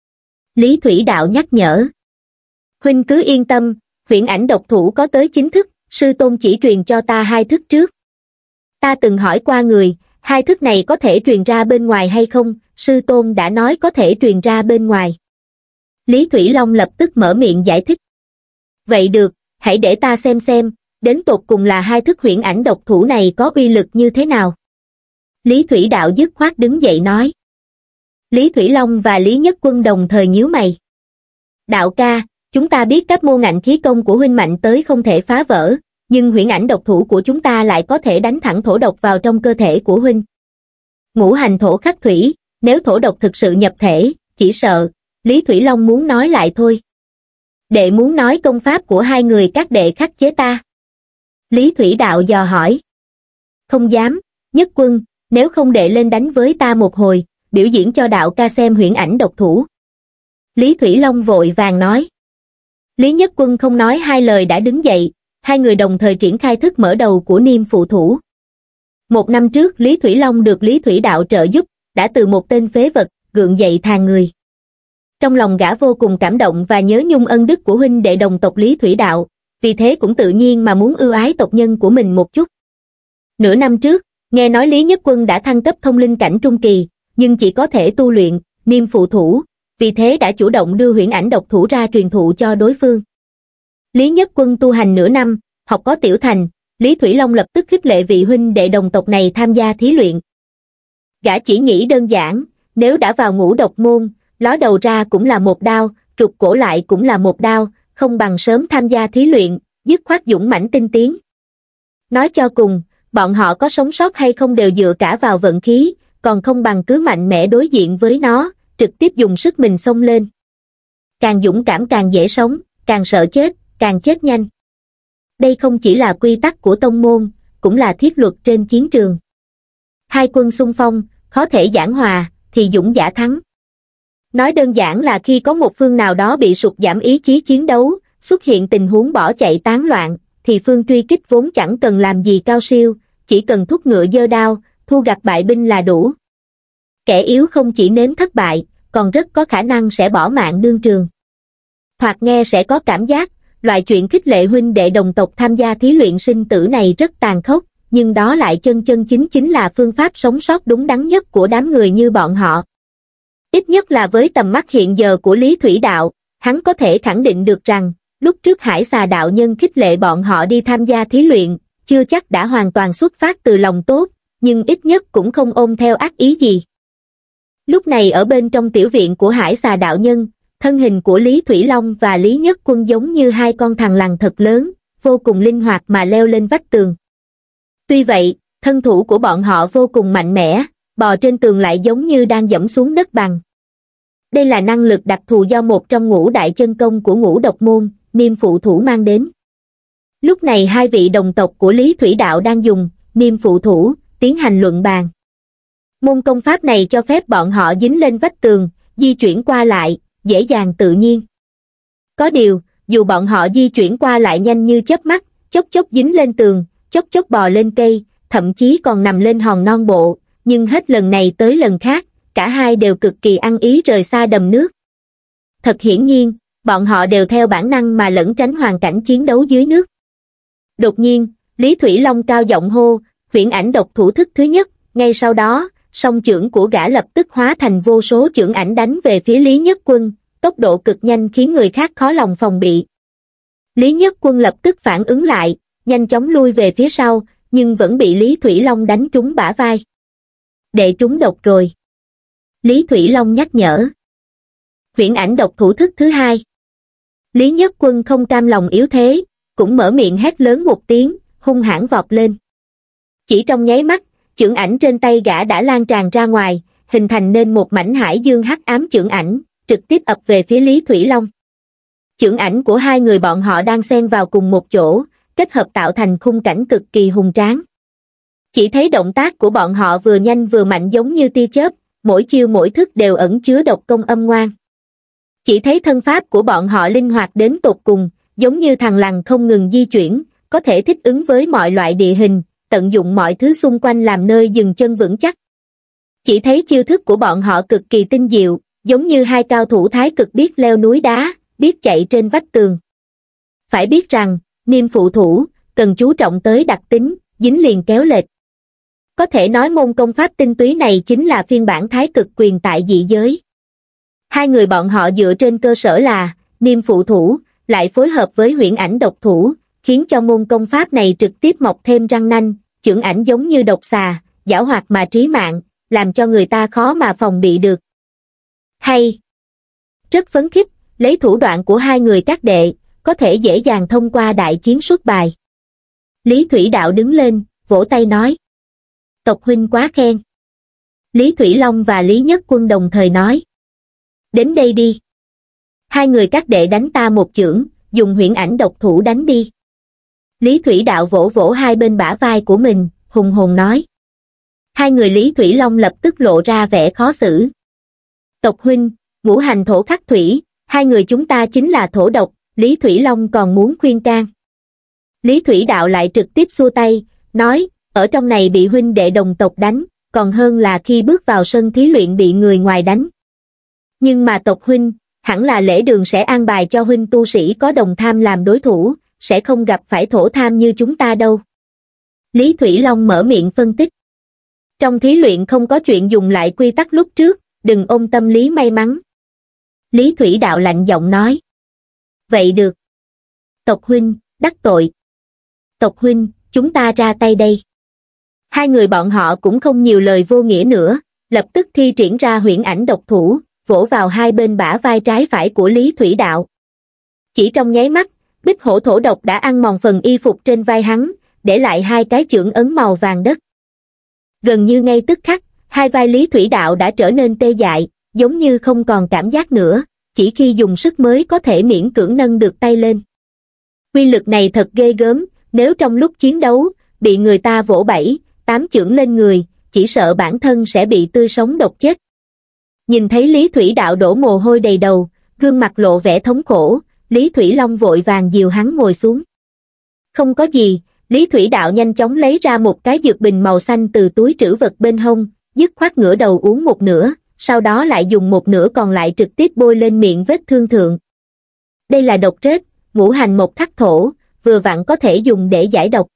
Speaker 1: Lý Thủy Đạo nhắc nhở. Huynh cứ yên tâm, huyễn ảnh độc thủ có tới chín thức, sư tôn chỉ truyền cho ta hai thức trước. Ta từng hỏi qua người, hai thức này có thể truyền ra bên ngoài hay không, sư tôn đã nói có thể truyền ra bên ngoài. Lý Thủy Long lập tức mở miệng giải thích. Vậy được, hãy để ta xem xem, đến tột cùng là hai thức huyễn ảnh độc thủ này có uy lực như thế nào. Lý Thủy Đạo dứt khoát đứng dậy nói. Lý Thủy Long và Lý Nhất Quân đồng thời nhíu mày. Đạo ca, chúng ta biết các môn ngạnh khí công của huynh mạnh tới không thể phá vỡ, nhưng huyễn ảnh độc thủ của chúng ta lại có thể đánh thẳng thổ độc vào trong cơ thể của huynh. Ngũ hành thổ khắc thủy, nếu thổ độc thực sự nhập thể, chỉ sợ, Lý Thủy Long muốn nói lại thôi. Đệ muốn nói công pháp của hai người các đệ khắc chế ta. Lý Thủy Đạo dò hỏi. Không dám, Nhất Quân, nếu không đệ lên đánh với ta một hồi, biểu diễn cho đạo ca xem huyễn ảnh độc thủ. Lý Thủy Long vội vàng nói. Lý Nhất Quân không nói hai lời đã đứng dậy, hai người đồng thời triển khai thức mở đầu của Niêm phụ thủ. Một năm trước Lý Thủy Long được Lý Thủy Đạo trợ giúp, đã từ một tên phế vật, gượng dậy thàn người. Trong lòng gã vô cùng cảm động và nhớ nhung ân đức của huynh đệ đồng tộc Lý Thủy Đạo, vì thế cũng tự nhiên mà muốn ưu ái tộc nhân của mình một chút. Nửa năm trước, nghe nói Lý Nhất Quân đã thăng cấp thông linh cảnh trung kỳ, nhưng chỉ có thể tu luyện Niêm phụ thủ, vì thế đã chủ động đưa huyễn ảnh độc thủ ra truyền thụ cho đối phương. Lý Nhất Quân tu hành nửa năm, học có tiểu thành, Lý Thủy Long lập tức khích lệ vị huynh đệ đồng tộc này tham gia thí luyện. Gã chỉ nghĩ đơn giản, nếu đã vào ngũ độc môn, ló đầu ra cũng là một đao, trục cổ lại cũng là một đao, không bằng sớm tham gia thí luyện, dứt khoát dũng mãnh tinh tiến. Nói cho cùng, bọn họ có sống sót hay không đều dựa cả vào vận khí, còn không bằng cứ mạnh mẽ đối diện với nó, trực tiếp dùng sức mình xông lên. Càng dũng cảm càng dễ sống, càng sợ chết, càng chết nhanh. Đây không chỉ là quy tắc của tông môn, cũng là thiết luật trên chiến trường. Hai quân xung phong, khó thể giảng hòa, thì dũng giả thắng. Nói đơn giản là khi có một phương nào đó bị sụt giảm ý chí chiến đấu, xuất hiện tình huống bỏ chạy tán loạn, thì phương truy kích vốn chẳng cần làm gì cao siêu, chỉ cần thúc ngựa giơ đao, thu gặt bại binh là đủ. Kẻ yếu không chỉ nếm thất bại, còn rất có khả năng sẽ bỏ mạng đương trường. Thoạt nghe sẽ có cảm giác, loại chuyện khích lệ huynh đệ đồng tộc tham gia thí luyện sinh tử này rất tàn khốc, nhưng đó lại chân chân chính chính là phương pháp sống sót đúng đắn nhất của đám người như bọn họ. Ít nhất là với tầm mắt hiện giờ của Lý Thủy Đạo, hắn có thể khẳng định được rằng, lúc trước Hải Xà đạo nhân khích lệ bọn họ đi tham gia thí luyện, chưa chắc đã hoàn toàn xuất phát từ lòng tốt, nhưng ít nhất cũng không ôm theo ác ý gì. Lúc này ở bên trong tiểu viện của Hải Xà đạo nhân, thân hình của Lý Thủy Long và Lý Nhất Quân giống như hai con thằn lằn thật lớn, vô cùng linh hoạt mà leo lên vách tường. Tuy vậy, thân thủ của bọn họ vô cùng mạnh mẽ, bò trên tường lại giống như đang dẫm xuống đất bằng. Đây là năng lực đặc thù do một trong ngũ đại chân công của Ngũ Độc môn, Niêm Phụ Thủ mang đến. Lúc này hai vị đồng tộc của Lý Thủy Đạo đang dùng Niêm Phụ Thủ tiến hành luận bàn. Môn công pháp này cho phép bọn họ dính lên vách tường, di chuyển qua lại, dễ dàng tự nhiên. Có điều, dù bọn họ di chuyển qua lại nhanh như chớp mắt, chốc chốc dính lên tường, chốc chốc bò lên cây, thậm chí còn nằm lên hòn non bộ, nhưng hết lần này tới lần khác, cả hai đều cực kỳ ăn ý rời xa đầm nước. Thật hiển nhiên, bọn họ đều theo bản năng mà lẩn tránh hoàn cảnh chiến đấu dưới nước. Đột nhiên, Lý Thủy Long cao giọng hô, huyễn ảnh độc thủ thức thứ nhất, ngay sau đó, song chưởng của gã lập tức hóa thành vô số chưởng ảnh đánh về phía Lý Nhất Quân, tốc độ cực nhanh khiến người khác khó lòng phòng bị. Lý Nhất Quân lập tức phản ứng lại, nhanh chóng lui về phía sau, nhưng vẫn bị Lý Thủy Long đánh trúng bả vai. Đệ trúng độc rồi. Lý Thủy Long nhắc nhở. Huyễn ảnh độc thủ thức thứ hai. Lý Nhất Quân không cam lòng yếu thế, cũng mở miệng hét lớn một tiếng, hung hãn vọt lên. Chỉ trong nháy mắt, chưởng ảnh trên tay gã đã lan tràn ra ngoài, hình thành nên một mảnh hải dương hắc ám chưởng ảnh, trực tiếp ập về phía Lý Thủy Long. Chưởng ảnh của hai người bọn họ đang xen vào cùng một chỗ, kết hợp tạo thành khung cảnh cực kỳ hùng tráng. Chỉ thấy động tác của bọn họ vừa nhanh vừa mạnh giống như tia chớp, mỗi chiêu mỗi thức đều ẩn chứa độc công âm ngoan. Chỉ thấy thân pháp của bọn họ linh hoạt đến tột cùng, giống như thằn lằn không ngừng di chuyển, có thể thích ứng với mọi loại địa hình, tận dụng mọi thứ xung quanh làm nơi dừng chân vững chắc. Chỉ thấy chiêu thức của bọn họ cực kỳ tinh diệu, giống như hai cao thủ thái cực biết leo núi đá, biết chạy trên vách tường. Phải biết rằng, Niêm Phụ Thủ, cần chú trọng tới đặc tính, dính liền kéo lệch. Có thể nói môn công pháp tinh túy này chính là phiên bản thái cực quyền tại dị giới. Hai người bọn họ dựa trên cơ sở là Niêm Phụ Thủ, lại phối hợp với huyễn ảnh độc thủ, khiến cho môn công pháp này trực tiếp mọc thêm răng nanh, chưởng ảnh giống như độc xà, giảo hoạt mà trí mạng, làm cho người ta khó mà phòng bị được. Hay! Rất phấn khích, lấy thủ đoạn của hai người các đệ, có thể dễ dàng thông qua đại chiến xuất bài. Lý Thủy Đạo đứng lên, vỗ tay nói. Tộc huynh quá khen. Lý Thủy Long và Lý Nhất Quân đồng thời nói. Đến đây đi. Hai người các đệ đánh ta một chưởng, dùng huyễn ảnh độc thủ đánh đi. Lý Thủy Đạo vỗ vỗ hai bên bả vai của mình, hùng hồn nói. Hai người Lý Thủy Long lập tức lộ ra vẻ khó xử. Tộc huynh, ngũ hành thổ khắc thủy, hai người chúng ta chính là thổ độc, Lý Thủy Long còn muốn khuyên can. Lý Thủy Đạo lại trực tiếp xua tay, nói, ở trong này bị huynh đệ đồng tộc đánh, còn hơn là khi bước vào sân thí luyện bị người ngoài đánh. Nhưng mà tộc huynh, hẳn là lễ đường sẽ an bài cho huynh tu sĩ có đồng tham làm đối thủ, sẽ không gặp phải thổ tham như chúng ta đâu. Lý Thủy Long mở miệng phân tích. Trong thí luyện không có chuyện dùng lại quy tắc lúc trước, đừng ôm tâm lý may mắn. Lý Thủy Đạo lạnh giọng nói. Vậy được. Tộc huynh, đắc tội. Tộc huynh, chúng ta ra tay đây. Hai người bọn họ cũng không nhiều lời vô nghĩa nữa, lập tức thi triển ra huyễn ảnh độc thủ, vỗ vào hai bên bả vai trái phải của Lý Thủy Đạo. Chỉ trong nháy mắt, bích hổ thổ độc đã ăn mòn phần y phục trên vai hắn, để lại hai cái chưởng ấn màu vàng đất. Gần như ngay tức khắc, hai vai Lý Thủy Đạo đã trở nên tê dại, giống như không còn cảm giác nữa, chỉ khi dùng sức mới có thể miễn cưỡng nâng được tay lên. Quy lực này thật ghê gớm, nếu trong lúc chiến đấu, bị người ta vỗ bảy, tám chưởng lên người, chỉ sợ bản thân sẽ bị tươi sống độc chết. Nhìn thấy Lý Thủy Đạo đổ mồ hôi đầy đầu, gương mặt lộ vẻ thống khổ, Lý Thủy Long vội vàng dìu hắn ngồi xuống. Không có gì, Lý Thủy Đạo nhanh chóng lấy ra một cái dược bình màu xanh từ túi trữ vật bên hông, dứt khoát ngửa đầu uống một nửa, sau đó lại dùng một nửa còn lại trực tiếp bôi lên miệng vết thương thượng. Đây là độc rết, ngũ hành một khắc thổ, vừa vặn có thể dùng để giải độc.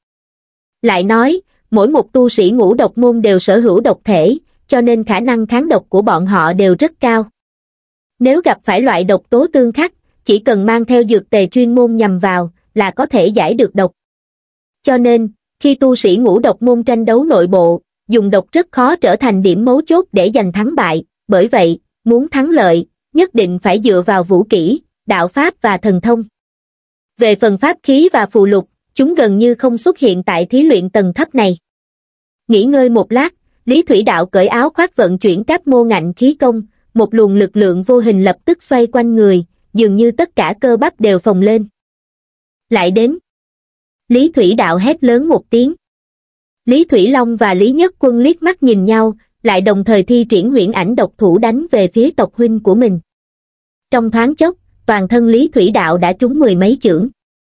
Speaker 1: Lại nói, mỗi một tu sĩ ngũ độc môn đều sở hữu độc thể, cho nên khả năng kháng độc của bọn họ đều rất cao. Nếu gặp phải loại độc tố tương khắc, chỉ cần mang theo dược tề chuyên môn nhằm vào, là có thể giải được độc. Cho nên, khi tu sĩ ngũ độc môn tranh đấu nội bộ, dùng độc rất khó trở thành điểm mấu chốt để giành thắng bại, bởi vậy, muốn thắng lợi, nhất định phải dựa vào vũ kỹ, đạo pháp và thần thông. Về phần pháp khí và phù lục, chúng gần như không xuất hiện tại thí luyện tầng thấp này. Nghỉ ngơi một lát, Lý Thủy Đạo cởi áo khoác vận chuyển các mô ngạnh khí công, một luồng lực lượng vô hình lập tức xoay quanh người, dường như tất cả cơ bắp đều phồng lên. Lại đến. Lý Thủy Đạo hét lớn một tiếng. Lý Thủy Long và Lý Nhất Quân liếc mắt nhìn nhau, lại đồng thời thi triển huyễn ảnh độc thủ đánh về phía tộc huynh của mình. Trong thoáng chốc, toàn thân Lý Thủy Đạo đã trúng mười mấy chưởng.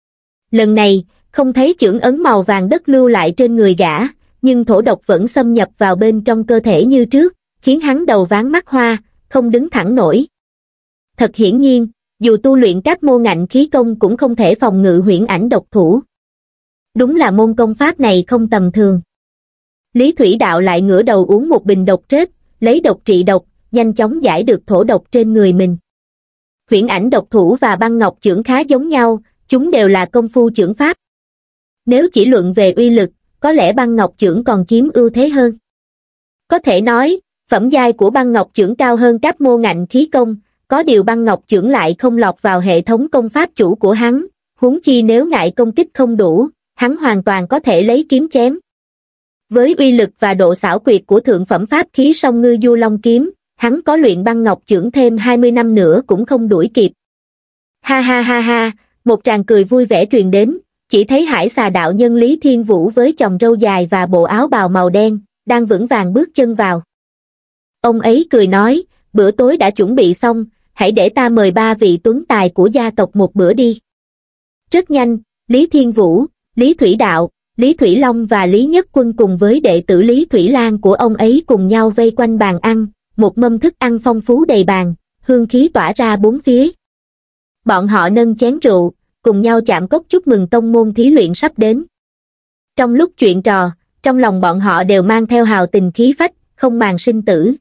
Speaker 1: Lần này, không thấy chưởng ấn màu vàng đất lưu lại trên người gã, nhưng thổ độc vẫn xâm nhập vào bên trong cơ thể như trước, khiến hắn đầu váng mắt hoa, không đứng thẳng nổi. Thật hiển nhiên, dù tu luyện các môn ngạnh khí công cũng không thể phòng ngự huyễn ảnh độc thủ. Đúng là môn công pháp này không tầm thường. Lý Thủy Đạo lại ngửa đầu uống một bình độc trết, lấy độc trị độc, nhanh chóng giải được thổ độc trên người mình. Huyễn ảnh độc thủ và băng ngọc chưởng khá giống nhau, chúng đều là công phu chưởng pháp. Nếu chỉ luận về uy lực, có lẽ băng ngọc chưởng còn chiếm ưu thế hơn. Có thể nói, phẩm giai của băng ngọc chưởng cao hơn các môn ngạnh khí công, có điều băng ngọc chưởng lại không lọt vào hệ thống công pháp chủ của hắn, huống chi nếu ngại công kích không đủ, hắn hoàn toàn có thể lấy kiếm chém. Với uy lực và độ xảo quyệt của thượng phẩm pháp khí song ngư du long kiếm, hắn có luyện băng ngọc chưởng thêm hai mươi năm nữa cũng không đuổi kịp. Ha ha ha ha, một tràng cười vui vẻ truyền đến, chỉ thấy Hải Xà đạo nhân Lý Thiên Vũ với chòm râu dài và bộ áo bào màu đen, đang vững vàng bước chân vào. Ông ấy cười nói, bữa tối đã chuẩn bị xong, hãy để ta mời ba vị tuấn tài của gia tộc một bữa đi. Rất nhanh, Lý Thiên Vũ, Lý Thủy Đạo, Lý Thủy Long và Lý Nhất Quân cùng với đệ tử Lý Thủy Lan của ông ấy cùng nhau vây quanh bàn ăn, một mâm thức ăn phong phú đầy bàn, hương khí tỏa ra bốn phía. Bọn họ nâng chén rượu, cùng nhau chạm cốc chúc mừng tông môn thí luyện sắp đến. Trong lúc chuyện trò, trong lòng bọn họ đều mang theo hào tình khí phách, không màng sinh tử.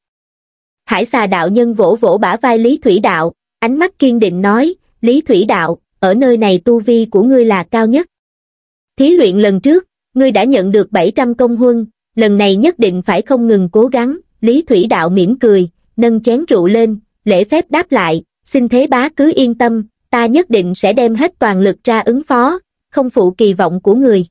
Speaker 1: Hải Xà đạo nhân vỗ vỗ bả vai Lý Thủy Đạo, ánh mắt kiên định nói, Lý Thủy Đạo, ở nơi này tu vi của ngươi là cao nhất. Thí luyện lần trước, ngươi đã nhận được bảy trăm công huân, lần này nhất định phải không ngừng cố gắng. Lý Thủy Đạo mỉm cười, nâng chén rượu lên, lễ phép đáp lại, xin thế bá cứ yên tâm, ta nhất định sẽ đem hết toàn lực ra ứng phó, không phụ kỳ vọng của người.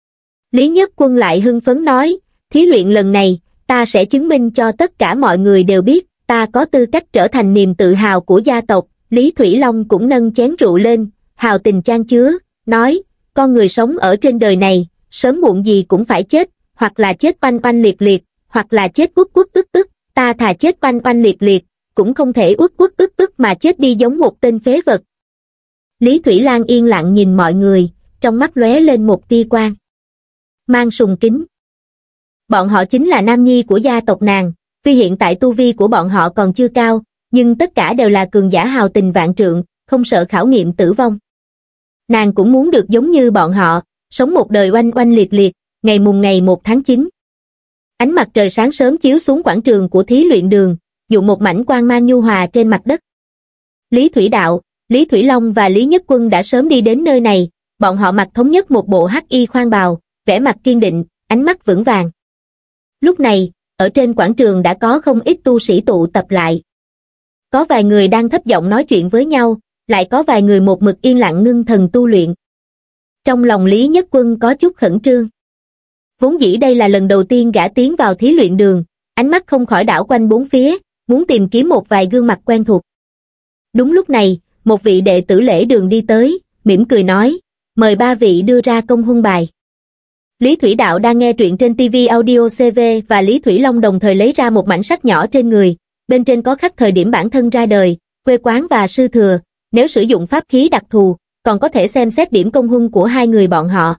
Speaker 1: Lý Nhất Quân lại hưng phấn nói, thí luyện lần này, ta sẽ chứng minh cho tất cả mọi người đều biết, ta có tư cách trở thành niềm tự hào của gia tộc. Lý Thủy Long cũng nâng chén rượu lên, hào tình chan chứa, nói, con người sống ở trên đời này, sớm muộn gì cũng phải chết, hoặc là chết oanh oanh liệt liệt, hoặc là chết uất uất ức ức, ta thà chết oanh oanh liệt liệt, cũng không thể uất uất ức ức mà chết đi giống một tên phế vật. Lý Thủy Lan yên lặng nhìn mọi người, trong mắt lóe lên một tia quang mang sùng kính. Bọn họ chính là nam nhi của gia tộc nàng, tuy hiện tại tu vi của bọn họ còn chưa cao, nhưng tất cả đều là cường giả hào tình vạn trượng, không sợ khảo nghiệm tử vong. Nàng cũng muốn được giống như bọn họ, sống một đời oanh oanh liệt liệt. Ngày mùng ngày một tháng chín. Ánh mặt trời sáng sớm chiếu xuống quảng trường của thí luyện đường, dụ một mảnh quang mang nhu hòa trên mặt đất. Lý Thủy Đạo, Lý Thủy Long và Lý Nhất Quân đã sớm đi đến nơi này, bọn họ mặc thống nhất một bộ hắc y khoan bào, vẻ mặt kiên định, ánh mắt vững vàng. Lúc này, ở trên quảng trường đã có không ít tu sĩ tụ tập lại. Có vài người đang thấp giọng nói chuyện với nhau, lại có vài người một mực yên lặng ngưng thần tu luyện. Trong lòng Lý Nhất Quân có chút khẩn trương. Vốn dĩ đây là lần đầu tiên gã tiến vào thí luyện đường, ánh mắt không khỏi đảo quanh bốn phía, muốn tìm kiếm một vài gương mặt quen thuộc. Đúng lúc này, một vị đệ tử lễ đường đi tới, mỉm cười nói, mời ba vị đưa ra công huân bài. Lý Thủy Đạo đang nghe truyện trên ti vi Audio xê vê và Lý Thủy Long đồng thời lấy ra một mảnh sách nhỏ trên người, bên trên có khắc thời điểm bản thân ra đời, quê quán và sư thừa, nếu sử dụng pháp khí đặc thù, còn có thể xem xét điểm công huân của hai người bọn họ.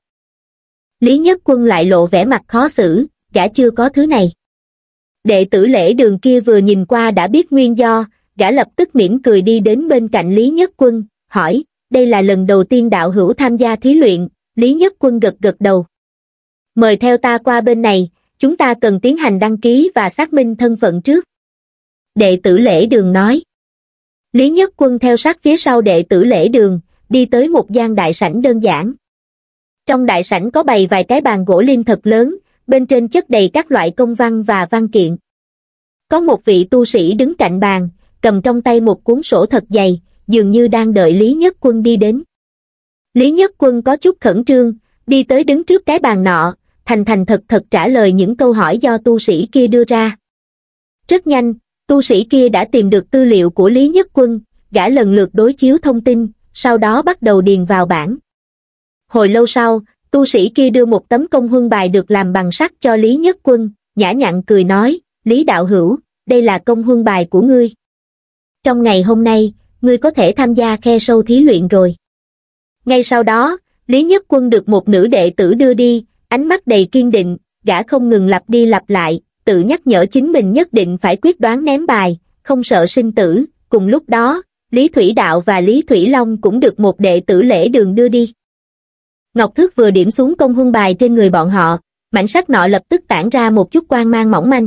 Speaker 1: Lý Nhất Quân lại lộ vẻ mặt khó xử, gã chưa có thứ này. Đệ tử lễ đường kia vừa nhìn qua đã biết nguyên do, gã lập tức mỉm cười đi đến bên cạnh Lý Nhất Quân, hỏi, đây là lần đầu tiên đạo hữu tham gia thí luyện. Lý Nhất Quân gật gật đầu. Mời theo ta qua bên này, chúng ta cần tiến hành đăng ký và xác minh thân phận trước. Đệ tử lễ đường nói. Lý Nhất Quân theo sát phía sau đệ tử Lễ Đường, đi tới một gian đại sảnh đơn giản. Trong đại sảnh có bày vài cái bàn gỗ lim thật lớn, bên trên chất đầy các loại công văn và văn kiện. Có một vị tu sĩ đứng cạnh bàn, cầm trong tay một cuốn sổ thật dày, dường như đang đợi Lý Nhất Quân đi đến. Lý Nhất Quân có chút khẩn trương, đi tới đứng trước cái bàn nọ, thành thành thật thật trả lời những câu hỏi do tu sĩ kia đưa ra. Rất nhanh, tu sĩ kia đã tìm được tư liệu của Lý Nhất Quân, gã lần lượt đối chiếu thông tin, sau đó bắt đầu điền vào bảng. Hồi lâu sau, tu sĩ kia đưa một tấm công huân bài được làm bằng sắt cho Lý Nhất Quân, nhã nhặn cười nói, Lý đạo hữu, đây là công huân bài của ngươi. Trong ngày hôm nay, ngươi có thể tham gia khe sâu thí luyện rồi. Ngay sau đó, Lý Nhất Quân được một nữ đệ tử đưa đi, ánh mắt đầy kiên định, gã không ngừng lặp đi lặp lại, tự nhắc nhở chính mình nhất định phải quyết đoán ném bài, không sợ sinh tử. Cùng lúc đó, Lý Thủy Đạo và Lý Thủy Long cũng được một đệ tử Lễ Đường đưa đi. Ngọc Thước vừa điểm xuống công huân bài trên người bọn họ, mảnh sắt nọ lập tức tản ra một chút quang mang mỏng manh.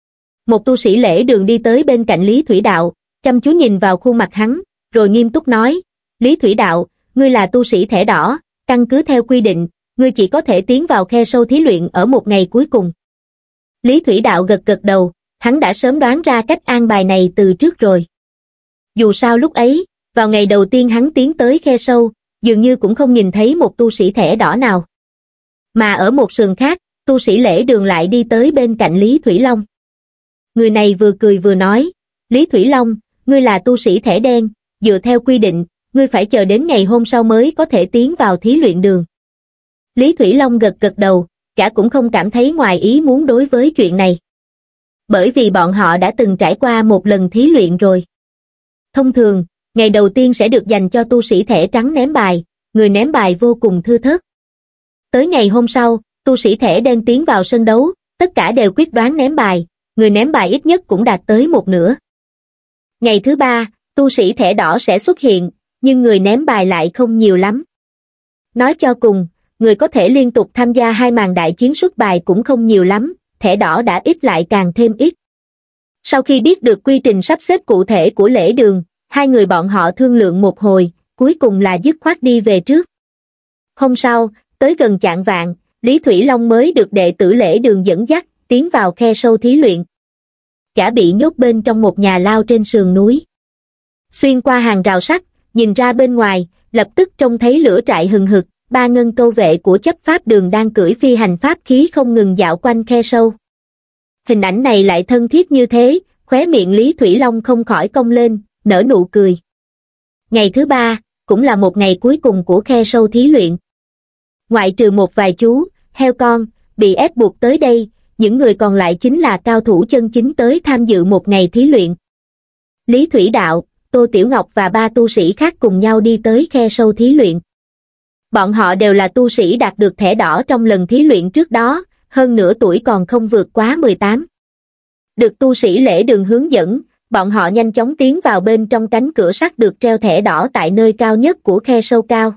Speaker 1: Một tu sĩ Lễ Đường đi tới bên cạnh Lý Thủy Đạo, chăm chú nhìn vào khuôn mặt hắn, rồi nghiêm túc nói, Lý Thủy Đạo, ngươi là tu sĩ thẻ đỏ, căn cứ theo quy định, ngươi chỉ có thể tiến vào khe sâu thí luyện ở một ngày cuối cùng. Lý Thủy Đạo gật gật đầu, hắn đã sớm đoán ra cách an bài này từ trước rồi. Dù sao lúc ấy, vào ngày đầu tiên hắn tiến tới khe sâu, dường như cũng không nhìn thấy một tu sĩ thẻ đỏ nào. Mà ở một sườn khác, tu sĩ Lễ Đường lại đi tới bên cạnh Lý Thủy Long. Người này vừa cười vừa nói, Lý Thủy Long, ngươi là tu sĩ thẻ đen, dựa theo quy định, ngươi phải chờ đến ngày hôm sau mới có thể tiến vào thí luyện đường. Lý Thủy Long gật gật đầu, cả cũng không cảm thấy ngoài ý muốn đối với chuyện này. Bởi vì bọn họ đã từng trải qua một lần thí luyện rồi. Thông thường, ngày đầu tiên sẽ được dành cho tu sĩ thẻ trắng ném bài, người ném bài vô cùng thưa thớt. Tới ngày hôm sau, tu sĩ thẻ đen tiến vào sân đấu, tất cả đều quyết đoán ném bài, người ném bài ít nhất cũng đạt tới một nửa. Ngày thứ ba, tu sĩ thẻ đỏ sẽ xuất hiện, nhưng người ném bài lại không nhiều lắm. Nói cho cùng, người có thể liên tục tham gia hai màn đại chiến xuất bài cũng không nhiều lắm, thẻ đỏ đã ít lại càng thêm ít. Sau khi biết được quy trình sắp xếp cụ thể của Lễ Đường, hai người bọn họ thương lượng một hồi, cuối cùng là dứt khoát đi về trước. Hôm sau, tới gần chạng vạng, Lý Thủy Long mới được đệ tử Lễ Đường dẫn dắt, tiến vào khe sâu thí luyện. Gã bị nhốt bên trong một nhà lao trên sườn núi. Xuyên qua hàng rào sắt, nhìn ra bên ngoài, lập tức trông thấy lửa trại hừng hực, ba ngân câu vệ của chấp pháp đường đang cưỡi phi hành pháp khí không ngừng dạo quanh khe sâu. Hình ảnh này lại thân thiết như thế, khóe miệng Lý Thủy Long không khỏi cong lên, nở nụ cười. Ngày thứ ba, cũng là một ngày cuối cùng của khe sâu thí luyện. Ngoại trừ một vài chú, heo con, bị ép buộc tới đây, những người còn lại chính là cao thủ chân chính tới tham dự một ngày thí luyện. Lý Thủy Đạo, Tô Tiểu Ngọc và ba tu sĩ khác cùng nhau đi tới khe sâu thí luyện. Bọn họ đều là tu sĩ đạt được thẻ đỏ trong lần thí luyện trước đó, hơn nửa tuổi còn không vượt quá mười tám. Được tu sĩ Lễ Đường hướng dẫn, bọn họ nhanh chóng tiến vào bên trong cánh cửa sắt được treo thẻ đỏ tại nơi cao nhất của khe sâu cao.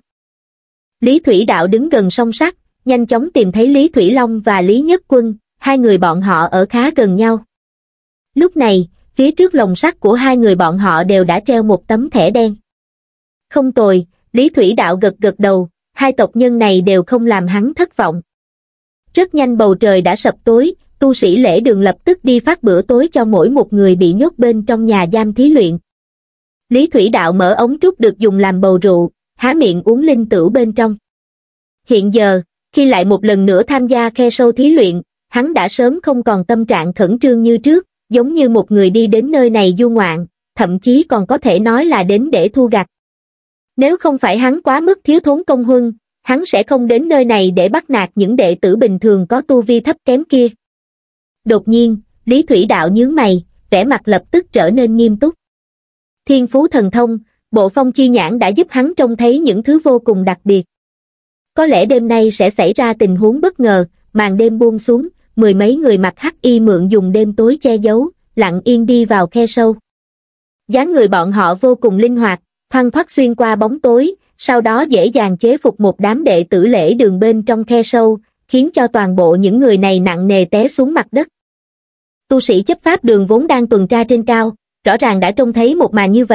Speaker 1: Lý Thủy Đạo đứng gần song sắt, nhanh chóng tìm thấy Lý Thủy Long và Lý Nhất Quân, hai người bọn họ ở khá gần nhau. Lúc này, phía trước lồng sắt của hai người bọn họ đều đã treo một tấm thẻ đen. Không tồi, Lý Thủy Đạo gật gật đầu, hai tộc nhân này đều không làm hắn thất vọng. Rất nhanh bầu trời đã sập tối, tu sĩ Lễ Đường lập tức đi phát bữa tối cho mỗi một người bị nhốt bên trong nhà giam thí luyện. Lý Thủy Đạo mở ống trúc được dùng làm bầu rượu, há miệng uống linh tửu bên trong. Hiện giờ, khi lại một lần nữa tham gia khe sâu thí luyện, hắn đã sớm không còn tâm trạng khẩn trương như trước, giống như một người đi đến nơi này du ngoạn, thậm chí còn có thể nói là đến để thu gặt. Nếu không phải hắn quá mức thiếu thốn công huân, hắn sẽ không đến nơi này để bắt nạt những đệ tử bình thường có tu vi thấp kém kia. Đột nhiên, Lý Thủy Đạo nhướng mày, vẻ mặt lập tức trở nên nghiêm túc. Thiên phú thần thông, bộ phong chi nhãn đã giúp hắn trông thấy những thứ vô cùng đặc biệt. Có lẽ đêm nay sẽ xảy ra tình huống bất ngờ, màn đêm buông xuống, mười mấy người mặc hắc y mượn dùng đêm tối che giấu, lặng yên đi vào khe sâu. Dáng người bọn họ vô cùng linh hoạt, thoăn thoắt xuyên qua bóng tối, sau đó dễ dàng chế phục một đám đệ tử Lễ Đường bên trong khe sâu, khiến cho toàn bộ những người này nặng nề té xuống mặt đất. Tu sĩ chấp pháp đường vốn đang tuần tra trên cao, rõ ràng đã trông thấy một màn như vậy,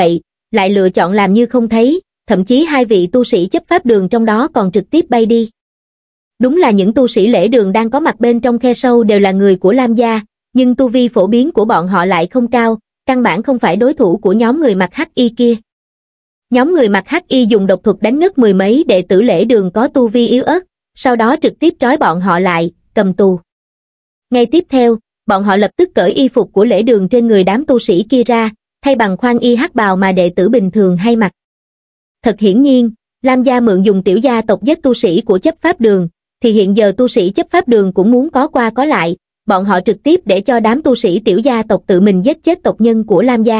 Speaker 1: lại lựa chọn làm như không thấy, thậm chí hai vị tu sĩ chấp pháp đường trong đó còn trực tiếp bay đi. Đúng là những tu sĩ lễ đường đang có mặt bên trong khe sâu đều là người của Lam gia, nhưng tu vi phổ biến của bọn họ lại không cao, căn bản không phải đối thủ của nhóm người mặc hắc y kia. Nhóm người mặc hắc y dùng độc thuật đánh ngất mười mấy đệ tử lễ đường có tu vi yếu ớt, sau đó trực tiếp trói bọn họ lại, cầm tù. Ngay tiếp theo, bọn họ lập tức cởi y phục của lễ đường trên người đám tu sĩ kia ra, thay bằng khoan y hắc bào mà đệ tử bình thường hay mặc. Thật hiển nhiên, Lam gia mượn dùng tiểu gia tộc giết tu sĩ của chấp pháp đường, thì hiện giờ tu sĩ chấp pháp đường cũng muốn có qua có lại, bọn họ trực tiếp để cho đám tu sĩ tiểu gia tộc tự mình giết chết tộc nhân của Lam gia.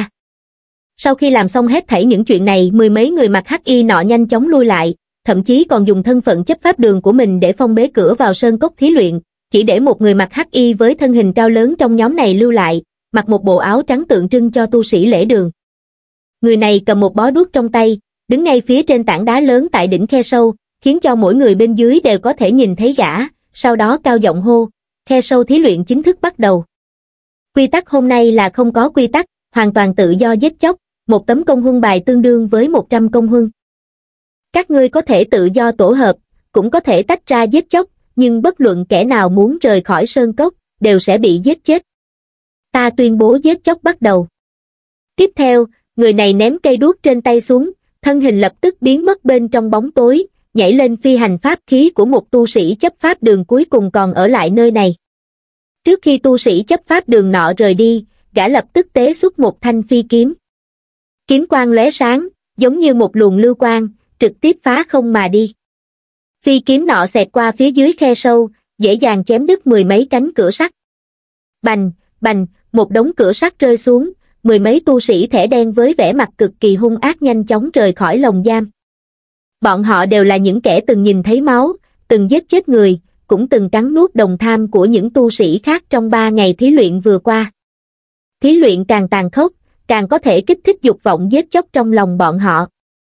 Speaker 1: Sau khi làm xong hết thảy những chuyện này, mười mấy người mặc hắc y nọ nhanh chóng lui lại, thậm chí còn dùng thân phận chấp pháp đường của mình để phong bế cửa vào sơn cốc thí luyện, chỉ để một người mặc hắc y với thân hình cao lớn trong nhóm này lưu lại, mặc một bộ áo trắng tượng trưng cho tu sĩ lễ đường. Người này cầm một bó đuốc trong tay, đứng ngay phía trên tảng đá lớn tại đỉnh khe sâu, khiến cho mỗi người bên dưới đều có thể nhìn thấy gã, sau đó cao giọng hô, khe sâu thí luyện chính thức bắt đầu. Quy tắc hôm nay là không có quy tắc, hoàn toàn tự do giết chóc, một tấm công huân bài tương đương với một trăm công huân. Các ngươi có thể tự do tổ hợp, cũng có thể tách ra giết chóc, nhưng bất luận kẻ nào muốn rời khỏi sơn cốc, đều sẽ bị giết chết. Ta tuyên bố giết chóc bắt đầu. Tiếp theo, người này ném cây đuốc trên tay xuống, thân hình lập tức biến mất bên trong bóng tối, nhảy lên phi hành pháp khí của một tu sĩ chấp pháp đường cuối cùng còn ở lại nơi này. Trước khi tu sĩ chấp pháp đường nọ rời đi, gã lập tức tế xuất một thanh phi kiếm. Kiếm quang lóe sáng, giống như một luồng lưu quang, trực tiếp phá không mà đi. Phi kiếm nọ xẹt qua phía dưới khe sâu, dễ dàng chém đứt mười mấy cánh cửa sắt. Bành, bành, một đống cửa sắt rơi xuống, mười mấy tu sĩ thẻ đen với vẻ mặt cực kỳ hung ác nhanh chóng rời khỏi lồng giam. Bọn họ đều là những kẻ từng nhìn thấy máu, từng giết chết người, cũng từng cắn nuốt đồng tham của những tu sĩ khác trong ba ngày thí luyện vừa qua. Thí luyện càng tàn khốc, càng có thể kích thích dục vọng giết chóc trong lòng bọn họ.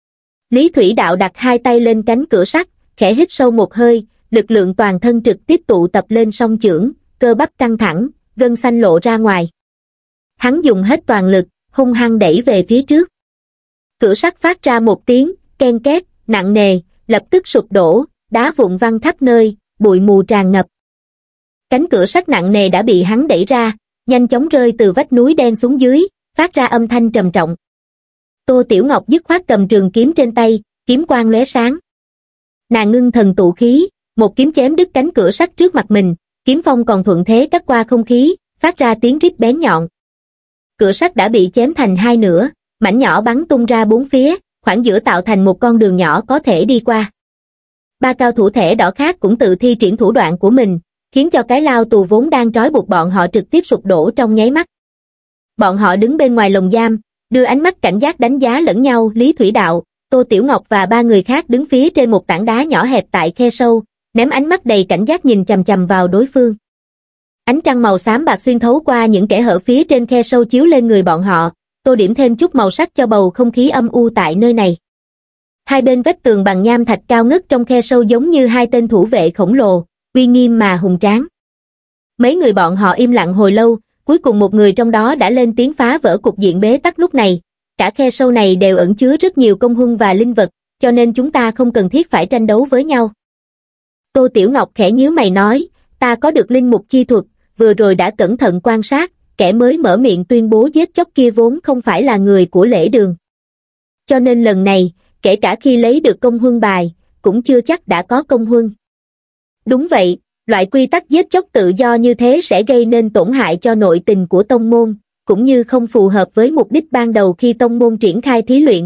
Speaker 1: Lý Thủy Đạo đặt hai tay lên cánh cửa sắt, khẽ hít sâu một hơi, lực lượng toàn thân trực tiếp tụ tập lên song chưởng, cơ bắp căng thẳng, gân xanh lộ ra ngoài. Hắn dùng hết toàn lực, hung hăng đẩy về phía trước. Cửa sắt phát ra một tiếng ken két nặng nề, lập tức sụp đổ, đá vụn văng khắp nơi, bụi mù tràn ngập. Cánh cửa sắt nặng nề đã bị hắn đẩy ra, nhanh chóng rơi từ vách núi đen xuống dưới, phát ra âm thanh trầm trọng. Tô Tiểu Ngọc dứt khoát cầm trường kiếm trên tay, kiếm quang lóe sáng. Nàng ngưng thần tụ khí, một kiếm chém đứt cánh cửa sắt trước mặt mình, kiếm phong còn thuận thế cắt qua không khí, phát ra tiếng rít bén nhọn. Cửa sắt đã bị chém thành hai nửa, mảnh nhỏ bắn tung ra bốn phía, khoảng giữa tạo thành một con đường nhỏ có thể đi qua. Ba cao thủ thẻ đỏ khác cũng tự thi triển thủ đoạn của mình, khiến cho cái lao tù vốn đang trói buộc bọn họ trực tiếp sụp đổ trong nháy mắt. Bọn họ đứng bên ngoài lồng giam, đưa ánh mắt cảnh giác đánh giá lẫn nhau. Lý Thủy Đạo, Tô Tiểu Ngọc và ba người khác đứng phía trên một tảng đá nhỏ hẹp tại khe sâu, ném ánh mắt đầy cảnh giác nhìn chằm chằm vào đối phương. Ánh trăng màu xám bạc xuyên thấu qua những kẽ hở phía trên khe sâu chiếu lên người bọn họ, tô điểm thêm chút màu sắc cho bầu không khí âm u tại nơi này. Hai bên vách tường bằng nham thạch cao ngất trong khe sâu giống như hai tên thủ vệ khổng lồ, uy nghiêm mà hùng tráng. Mấy người bọn họ im lặng hồi lâu, cuối cùng một người trong đó đã lên tiếng phá vỡ cục diện bế tắc lúc này. Cả khe sâu này đều ẩn chứa rất nhiều công huân và linh vật, cho nên chúng ta không cần thiết phải tranh đấu với nhau. Tô Tiểu Ngọc khẽ nhíu mày nói, ta có được linh mục chi thuật, vừa rồi đã cẩn thận quan sát, kẻ mới mở miệng tuyên bố giết chóc kia vốn không phải là người của lễ đường. Cho nên lần này, kể cả khi lấy được công huân bài, cũng chưa chắc đã có công huân. Đúng vậy, loại quy tắc giết chóc tự do như thế sẽ gây nên tổn hại cho nội tình của tông môn, cũng như không phù hợp với mục đích ban đầu khi tông môn triển khai thí luyện.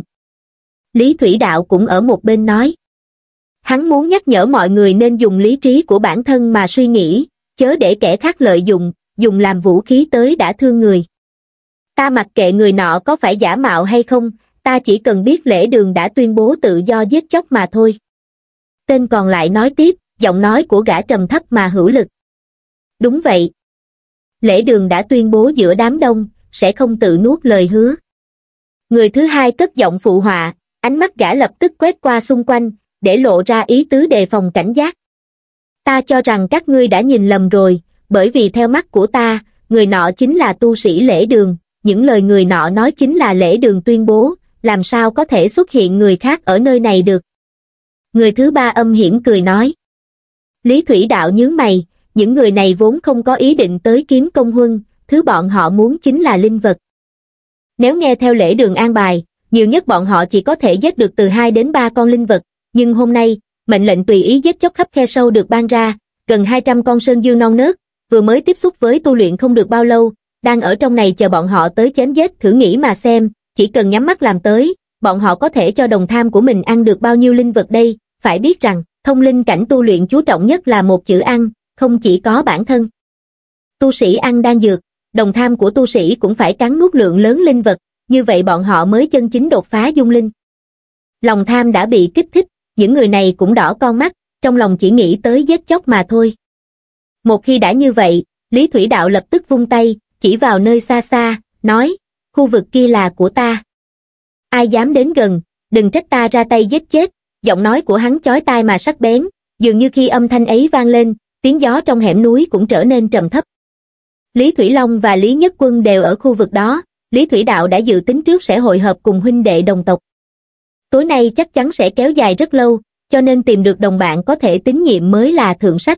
Speaker 1: Lý Thủy Đạo cũng ở một bên nói. Hắn muốn nhắc nhở mọi người nên dùng lý trí của bản thân mà suy nghĩ, chớ để kẻ khác lợi dụng, dùng làm vũ khí tới đã thương người. Ta mặc kệ người nọ có phải giả mạo hay không, ta chỉ cần biết lễ đường đã tuyên bố tự do giết chóc mà thôi. Tên còn lại nói tiếp, giọng nói của gã trầm thấp mà hữu lực. Đúng vậy. Lễ đường đã tuyên bố giữa đám đông, sẽ không tự nuốt lời hứa. Người thứ hai cất giọng phụ họa, ánh mắt gã lập tức quét qua xung quanh, để lộ ra ý tứ đề phòng cảnh giác. Ta cho rằng các ngươi đã nhìn lầm rồi, bởi vì theo mắt của ta, người nọ chính là tu sĩ lễ đường, những lời người nọ nói chính là lễ đường tuyên bố, làm sao có thể xuất hiện người khác ở nơi này được. Người thứ ba âm hiểm cười nói. Lý Thủy Đạo nhướng mày, những người này vốn không có ý định tới kiếm công huân, thứ bọn họ muốn chính là linh vật. Nếu nghe theo lễ đường an bài, nhiều nhất bọn họ chỉ có thể giết được từ hai đến ba con linh vật, nhưng hôm nay, mệnh lệnh tùy ý giết chóc khắp khe sâu được ban ra, gần hai trăm con sơn dương non nớt, vừa mới tiếp xúc với tu luyện không được bao lâu, đang ở trong này chờ bọn họ tới chém giết. Thử nghĩ mà xem, chỉ cần nhắm mắt làm tới, bọn họ có thể cho đồng tham của mình ăn được bao nhiêu linh vật đây. Phải biết rằng, thông linh cảnh tu luyện chú trọng nhất là một chữ ăn, không chỉ có bản thân. Tu sĩ ăn đan dược, đồng tham của tu sĩ cũng phải cắn nuốt lượng lớn linh vật, như vậy bọn họ mới chân chính đột phá dung linh. Lòng tham đã bị kích thích, những người này cũng đỏ con mắt, trong lòng chỉ nghĩ tới giết chóc mà thôi. Một khi đã như vậy, Lý Thủy Đạo lập tức vung tay, chỉ vào nơi xa xa, nói, khu vực kia là của ta. Ai dám đến gần, đừng trách ta ra tay giết chết. Giọng nói của hắn chói tai mà sắc bén, dường như khi âm thanh ấy vang lên, tiếng gió trong hẻm núi cũng trở nên trầm thấp. Lý Thủy Long và Lý Nhất Quân đều ở khu vực đó, Lý Thủy Đạo đã dự tính trước sẽ hội hợp cùng huynh đệ đồng tộc. Tối nay chắc chắn sẽ kéo dài rất lâu, cho nên tìm được đồng bạn có thể tín nhiệm mới là thượng sách.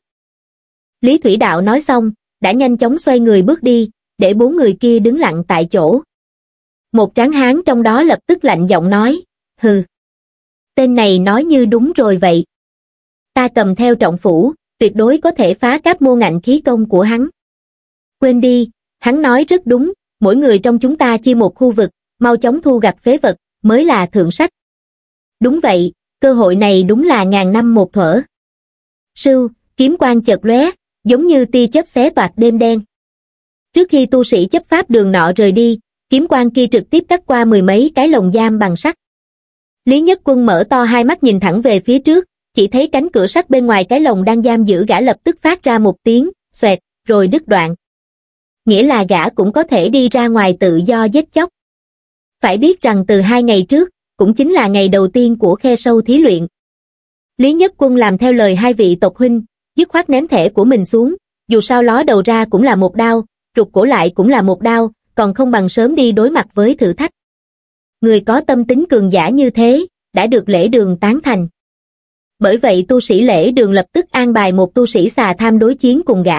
Speaker 1: Lý Thủy Đạo nói xong, đã nhanh chóng xoay người bước đi, để bốn người kia đứng lặng tại chỗ. Một tráng hán trong đó lập tức lạnh giọng nói, hừ. Tên này nói như đúng rồi vậy. Ta cầm theo trọng phủ, tuyệt đối có thể phá cáp mô ngạnh khí công của hắn. Quên đi, hắn nói rất đúng, mỗi người trong chúng ta chia một khu vực, mau chóng thu gặt phế vật, mới là thượng sách. Đúng vậy, cơ hội này đúng là ngàn năm một thuở. Sưu, kiếm quang chợt lóe, giống như tia chớp xé toạc đêm đen. Trước khi tu sĩ chấp pháp đường nọ rời đi, kiếm quang kia trực tiếp cắt qua mười mấy cái lồng giam bằng sắt. Lý Nhất Quân mở to hai mắt nhìn thẳng về phía trước, chỉ thấy cánh cửa sắt bên ngoài cái lồng đang giam giữ gã lập tức phát ra một tiếng, xoẹt, rồi đứt đoạn. Nghĩa là gã cũng có thể đi ra ngoài tự do giết chóc. Phải biết rằng từ hai ngày trước, cũng chính là ngày đầu tiên của khe sâu thí luyện. Lý Nhất Quân làm theo lời hai vị tộc huynh, dứt khoát ném thẻ của mình xuống, dù sao ló đầu ra cũng là một đao, trục cổ lại cũng là một đao, còn không bằng sớm đi đối mặt với thử thách. Người có tâm tính cường giả như thế, đã được lễ đường tán thành. Bởi vậy tu sĩ lễ đường lập tức an bài một tu sĩ xà tham đối chiến cùng gã.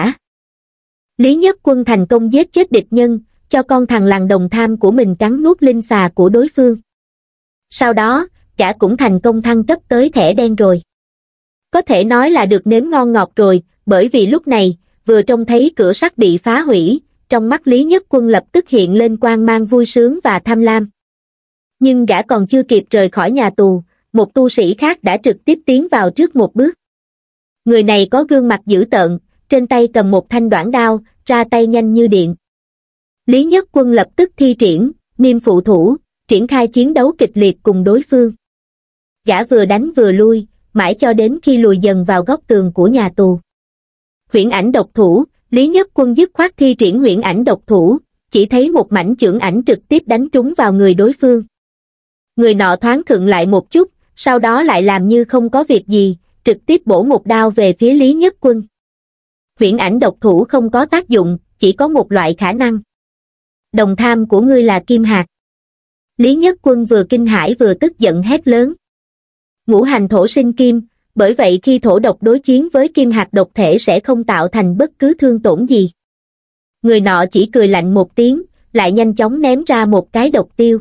Speaker 1: Lý Nhất Quân thành công giết chết địch nhân, cho con thằng lằn đồng tham của mình cắn nuốt linh xà của đối phương. Sau đó, gã cũng thành công thăng cấp tới thẻ đen rồi. Có thể nói là được nếm ngon ngọt rồi, bởi vì lúc này, vừa trông thấy cửa sắt bị phá hủy, trong mắt Lý Nhất Quân lập tức hiện lên quang mang vui sướng và tham lam. Nhưng gã còn chưa kịp rời khỏi nhà tù, một tu sĩ khác đã trực tiếp tiến vào trước một bước. Người này có gương mặt dữ tợn, trên tay cầm một thanh đoản đao, ra tay nhanh như điện. Lý Nhất Quân lập tức thi triển, niêm phụ thủ, triển khai chiến đấu kịch liệt cùng đối phương. Gã vừa đánh vừa lui, mãi cho đến khi lùi dần vào góc tường của nhà tù. Huyễn ảnh độc thủ, Lý Nhất Quân dứt khoát thi triển huyễn ảnh độc thủ, chỉ thấy một mảnh chưởng ảnh trực tiếp đánh trúng vào người đối phương. Người nọ thoáng khựng lại một chút, sau đó lại làm như không có việc gì, trực tiếp bổ một đao về phía Lý Nhất Quân. Huyễn ảnh độc thủ không có tác dụng, chỉ có một loại khả năng. Đồng tham của ngươi là kim hạt. Lý Nhất Quân vừa kinh hãi vừa tức giận hét lớn. Ngũ hành thổ sinh kim, bởi vậy khi thổ độc đối chiến với kim hạt độc thể sẽ không tạo thành bất cứ thương tổn gì. Người nọ chỉ cười lạnh một tiếng, lại nhanh chóng ném ra một cái độc tiêu.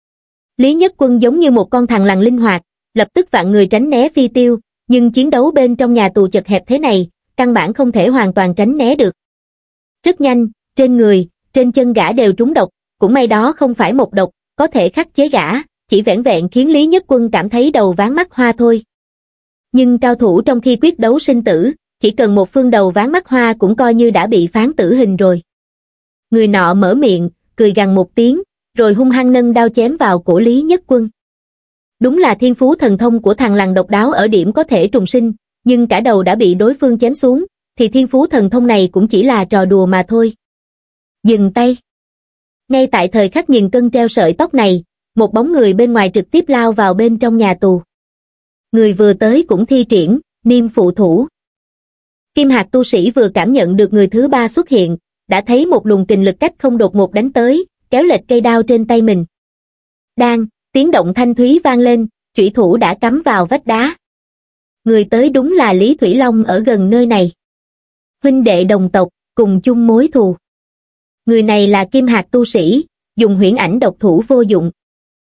Speaker 1: Lý Nhất Quân giống như một con thằn lằn linh hoạt, lập tức vạn người tránh né phi tiêu, nhưng chiến đấu bên trong nhà tù chật hẹp thế này, căn bản không thể hoàn toàn tránh né được. Rất nhanh, trên người, trên chân gã đều trúng độc, cũng may đó không phải một độc, có thể khắc chế gã, chỉ vẻn vẹn khiến Lý Nhất Quân cảm thấy đầu váng mắt hoa thôi. Nhưng cao thủ trong khi quyết đấu sinh tử, chỉ cần một phương đầu váng mắt hoa cũng coi như đã bị phán tử hình rồi. Người nọ mở miệng, cười gằn một tiếng, rồi hung hăng nâng đao chém vào cổ Lý Nhất Quân. Đúng là thiên phú thần thông của thằng lằn độc đáo ở điểm có thể trùng sinh, nhưng cả đầu đã bị đối phương chém xuống, thì thiên phú thần thông này cũng chỉ là trò đùa mà thôi. Dừng tay. Ngay tại thời khắc nghìn cân treo sợi tóc này, một bóng người bên ngoài trực tiếp lao vào bên trong nhà tù. Người vừa tới cũng thi triển, niêm phụ thủ. Kim hạt tu sĩ vừa cảm nhận được người thứ ba xuất hiện, đã thấy một luồng kình lực cách không đột ngột đánh tới, kéo lệch cây đao trên tay mình. Đang, Tiếng động thanh thúy vang lên, chủy thủ đã cắm vào vách đá. Người tới đúng là Lý Thủy Long ở gần nơi này. Huynh đệ đồng tộc, cùng chung mối thù. Người này là Kim Hạt tu sĩ, dùng huyễn ảnh độc thủ vô dụng.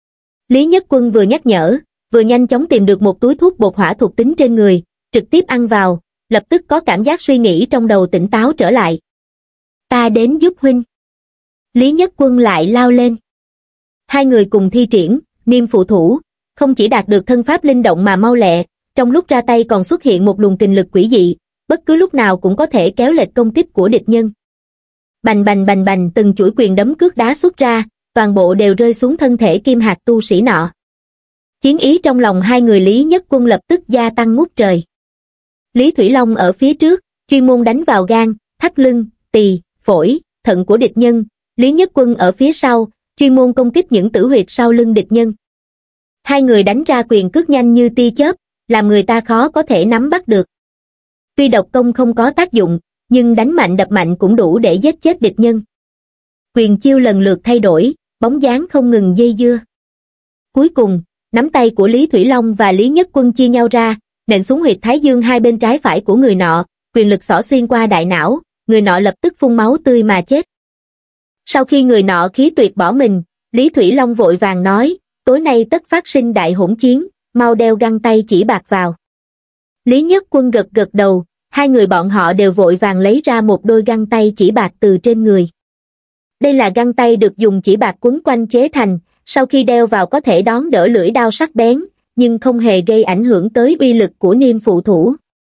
Speaker 1: Lý Nhất Quân vừa nhắc nhở, vừa nhanh chóng tìm được một túi thuốc bột hỏa thuộc tính trên người, trực tiếp ăn vào, lập tức có cảm giác suy nghĩ trong đầu tỉnh táo trở lại. Ta đến giúp huynh. Lý Nhất Quân lại lao lên. Hai người cùng thi triển, niêm phụ thủ, không chỉ đạt được thân pháp linh động mà mau lẹ, trong lúc ra tay còn xuất hiện một luồng kình lực quỷ dị, bất cứ lúc nào cũng có thể kéo lệch công kích của địch nhân. Bành bành bành bành từng chuỗi quyền đấm cước đá xuất ra, toàn bộ đều rơi xuống thân thể Kim Hạt tu sĩ nọ. Chiến ý trong lòng hai người Lý Nhất Quân lập tức gia tăng ngút trời. Lý Thủy Long ở phía trước, chuyên môn đánh vào gan, thắt lưng, tỳ, phổi, thận của địch nhân. Lý Nhất Quân ở phía sau, chuyên môn công kích những tử huyệt sau lưng địch nhân. Hai người đánh ra quyền cước nhanh như tia chớp, làm người ta khó có thể nắm bắt được. Tuy độc công không có tác dụng, nhưng đánh mạnh đập mạnh cũng đủ để giết chết địch nhân. Quyền chiêu lần lượt thay đổi, bóng dáng không ngừng dây dưa. Cuối cùng, nắm tay của Lý Thủy Long và Lý Nhất Quân chia nhau ra, nện xuống huyệt thái dương hai bên trái phải của người nọ, quyền lực xỏ xuyên qua đại não, người nọ lập tức phun máu tươi mà chết. Sau khi người nọ khí tuyệt bỏ mình, Lý Thủy Long vội vàng nói, tối nay tất phát sinh đại hỗn chiến, mau đeo găng tay chỉ bạc vào. Lý Nhất Quân gật gật đầu, hai người bọn họ đều vội vàng lấy ra một đôi găng tay chỉ bạc từ trên người. Đây là găng tay được dùng chỉ bạc quấn quanh chế thành, sau khi đeo vào có thể đón đỡ lưỡi đao sắc bén, nhưng không hề gây ảnh hưởng tới uy lực của niêm phụ thủ.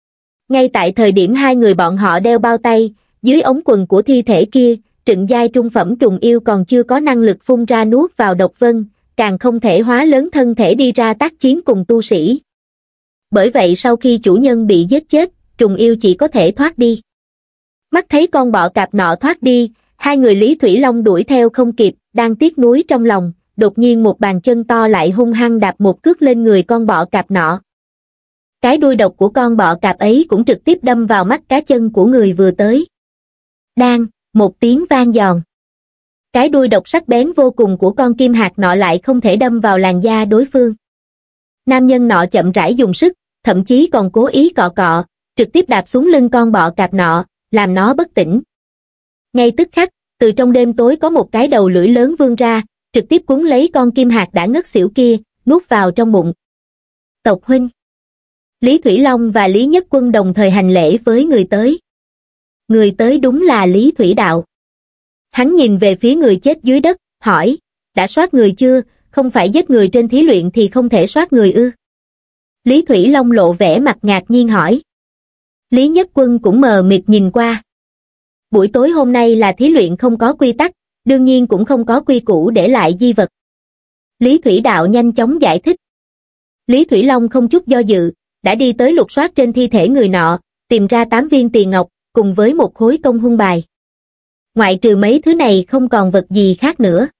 Speaker 1: Ngay tại thời điểm hai người bọn họ đeo bao tay, dưới ống quần của thi thể kia, trựng giai trung phẩm trùng yêu còn chưa có năng lực phun ra nuốt vào độc vân, càng không thể hóa lớn thân thể đi ra tác chiến cùng tu sĩ. Bởi vậy sau khi chủ nhân bị giết chết, trùng yêu chỉ có thể thoát đi. Mắt thấy con bọ cạp nọ thoát đi, hai người Lý Thủy Long đuổi theo không kịp, đang tiếc nuối trong lòng, đột nhiên một bàn chân to lại hung hăng đạp một cước lên người con bọ cạp nọ. Cái đuôi độc của con bọ cạp ấy cũng trực tiếp đâm vào mắt cá chân của người vừa tới. Đang, một tiếng vang giòn. Cái đuôi độc sắc bén vô cùng của con kim hạt nọ lại không thể đâm vào làn da đối phương. Nam nhân nọ chậm rãi dùng sức, thậm chí còn cố ý cọ cọ, trực tiếp đạp xuống lưng con bọ cạp nọ, làm nó bất tỉnh. Ngay tức khắc, từ trong đêm tối có một cái đầu lưỡi lớn vươn ra, trực tiếp cuốn lấy con kim hạt đã ngất xỉu kia, nuốt vào trong bụng. Tộc huynh. Lý Thủy Long và Lý Nhất Quân đồng thời hành lễ với người tới. Người tới đúng là Lý Thủy Đạo. Hắn nhìn về phía người chết dưới đất, hỏi, đã soát người chưa, không phải giết người trên thí luyện thì không thể soát người ư? Lý Thủy Long lộ vẻ mặt ngạc nhiên hỏi. Lý Nhất Quân cũng mờ mịt nhìn qua. Buổi tối hôm nay là thí luyện không có quy tắc, đương nhiên cũng không có quy củ để lại di vật. Lý Thủy Đạo nhanh chóng giải thích. Lý Thủy Long không chút do dự, đã đi tới lục soát trên thi thể người nọ, tìm ra tám viên tiền ngọc, cùng với một khối công hung bài. Ngoại trừ mấy thứ này không còn vật gì khác nữa.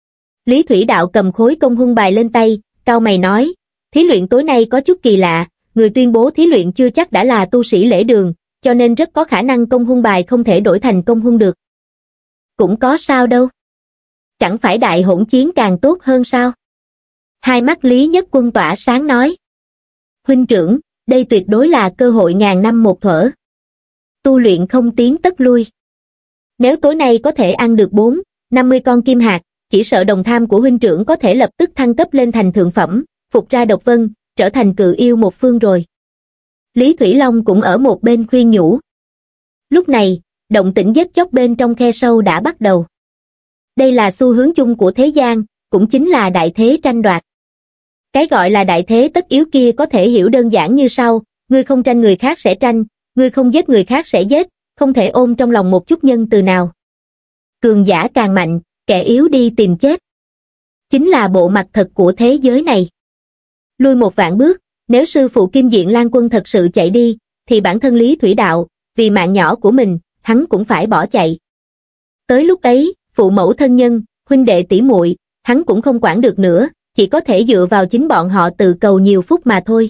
Speaker 1: Lý Thủy Đạo cầm khối công hung bài lên tay, cau mày nói, thí luyện tối nay có chút kỳ lạ, người tuyên bố thí luyện chưa chắc đã là tu sĩ lễ đường, cho nên rất có khả năng công hung bài không thể đổi thành công hung được. Cũng có sao đâu. Chẳng phải đại hỗn chiến càng tốt hơn sao? Hai mắt Lý Nhất Quân tỏa sáng nói. Huynh trưởng, đây tuyệt đối là cơ hội ngàn năm một thuở. Tu luyện không tiến tất lui. Nếu tối nay có thể ăn được bốn, năm mươi con kim hạt, chỉ sợ đồng tham của huynh trưởng có thể lập tức thăng cấp lên thành thượng phẩm, phục ra độc vân, trở thành cự yêu một phương rồi. Lý Thủy Long cũng ở một bên khuyên nhủ. Lúc này, động tĩnh giết chóc bên trong khe sâu đã bắt đầu. Đây là xu hướng chung của thế gian, cũng chính là đại thế tranh đoạt. Cái gọi là đại thế tất yếu kia có thể hiểu đơn giản như sau, ngươi không tranh người khác sẽ tranh, ngươi không giết người khác sẽ giết, không thể ôm trong lòng một chút nhân từ nào. Cường giả càng mạnh, kẻ yếu đi tìm chết. Chính là bộ mặt thật của thế giới này. Lui một vạn bước, nếu sư phụ Kim Diện Lan Quân thật sự chạy đi, thì bản thân Lý Thủy Đạo, vì mạng nhỏ của mình, hắn cũng phải bỏ chạy. Tới lúc ấy, phụ mẫu thân nhân, huynh đệ tỷ muội, hắn cũng không quản được nữa, chỉ có thể dựa vào chính bọn họ tự cầu nhiều phúc mà thôi.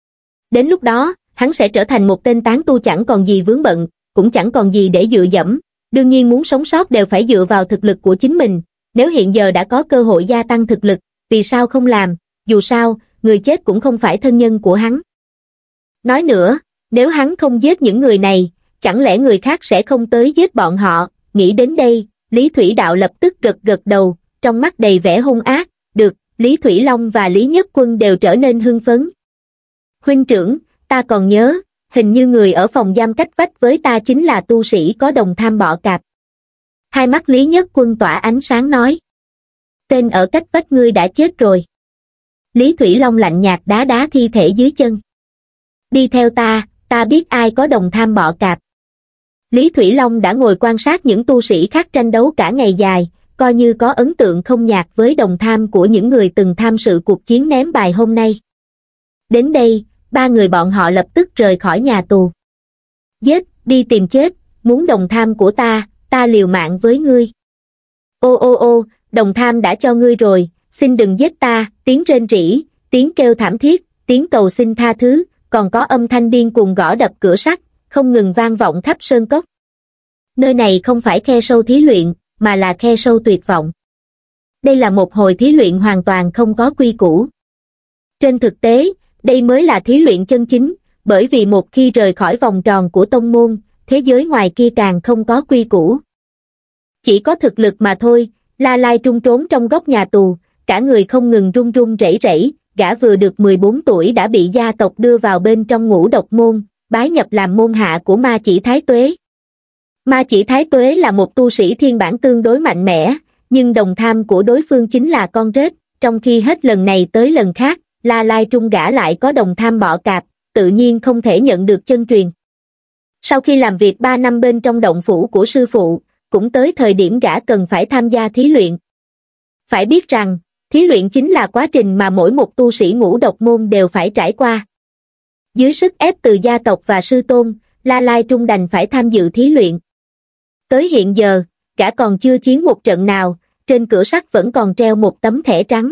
Speaker 1: Đến lúc đó, hắn sẽ trở thành một tên tán tu chẳng còn gì vướng bận, cũng chẳng còn gì để dựa dẫm, đương nhiên muốn sống sót đều phải dựa vào thực lực của chính mình, nếu hiện giờ đã có cơ hội gia tăng thực lực, vì sao không làm, dù sao, người chết cũng không phải thân nhân của hắn. Nói nữa, nếu hắn không giết những người này, chẳng lẽ người khác sẽ không tới giết bọn họ, nghĩ đến đây, Lý Thủy Đạo lập tức gật gật đầu, trong mắt đầy vẻ hung ác, được, Lý Thủy Long và Lý Nhất Quân đều trở nên hưng phấn. Huynh trưởng, ta còn nhớ, hình như người ở phòng giam cách vách với ta chính là tu sĩ có đồng tham bọ cạp. Hai mắt Lý Nhất Quân tỏa ánh sáng nói. Tên ở cách vách ngươi đã chết rồi. Lý Thủy Long lạnh nhạt đá đá thi thể dưới chân. Đi theo ta, ta biết ai có đồng tham bọ cạp. Lý Thủy Long đã ngồi quan sát những tu sĩ khác tranh đấu cả ngày dài, coi như có ấn tượng không nhạt với đồng tham của những người từng tham sự cuộc chiến ném bài hôm nay. Đến đây, ba người bọn họ lập tức rời khỏi nhà tù. Giết, đi tìm chết, muốn đồng tham của ta, ta liều mạng với ngươi. Ô ô ô, đồng tham đã cho ngươi rồi, xin đừng giết ta, tiếng rên rỉ, tiếng kêu thảm thiết, tiếng cầu xin tha thứ, còn có âm thanh điên cuồng gõ đập cửa sắt, không ngừng vang vọng khắp sơn cốc. Nơi này không phải khe sâu thí luyện, mà là khe sâu tuyệt vọng. Đây là một hồi thí luyện hoàn toàn không có quy củ. Trên thực tế, đây mới là thí luyện chân chính, bởi vì một khi rời khỏi vòng tròn của tông môn, thế giới ngoài kia càng không có quy củ. Chỉ có thực lực mà thôi, La Lai Trung trốn trong góc nhà tù, cả người không ngừng run run rẩy rẩy, gã vừa được mười bốn tuổi đã bị gia tộc đưa vào bên trong ngũ độc môn, bái nhập làm môn hạ của Ma Chỉ Thái Tuế. Ma Chỉ Thái Tuế là một tu sĩ thiên bản tương đối mạnh mẽ, nhưng đồng tham của đối phương chính là con rết, trong khi hết lần này tới lần khác, La Lai Trung gã lại có đồng tham bọ cạp, tự nhiên không thể nhận được chân truyền. Sau khi làm việc ba năm bên trong động phủ của sư phụ, cũng tới thời điểm gã cần phải tham gia thí luyện. Phải biết rằng, thí luyện chính là quá trình mà mỗi một tu sĩ ngũ độc môn đều phải trải qua. Dưới sức ép từ gia tộc và sư tôn, La Lai Trung đành phải tham dự thí luyện. Tới hiện giờ, gã còn chưa chiến một trận nào, trên cửa sắt vẫn còn treo một tấm thẻ trắng.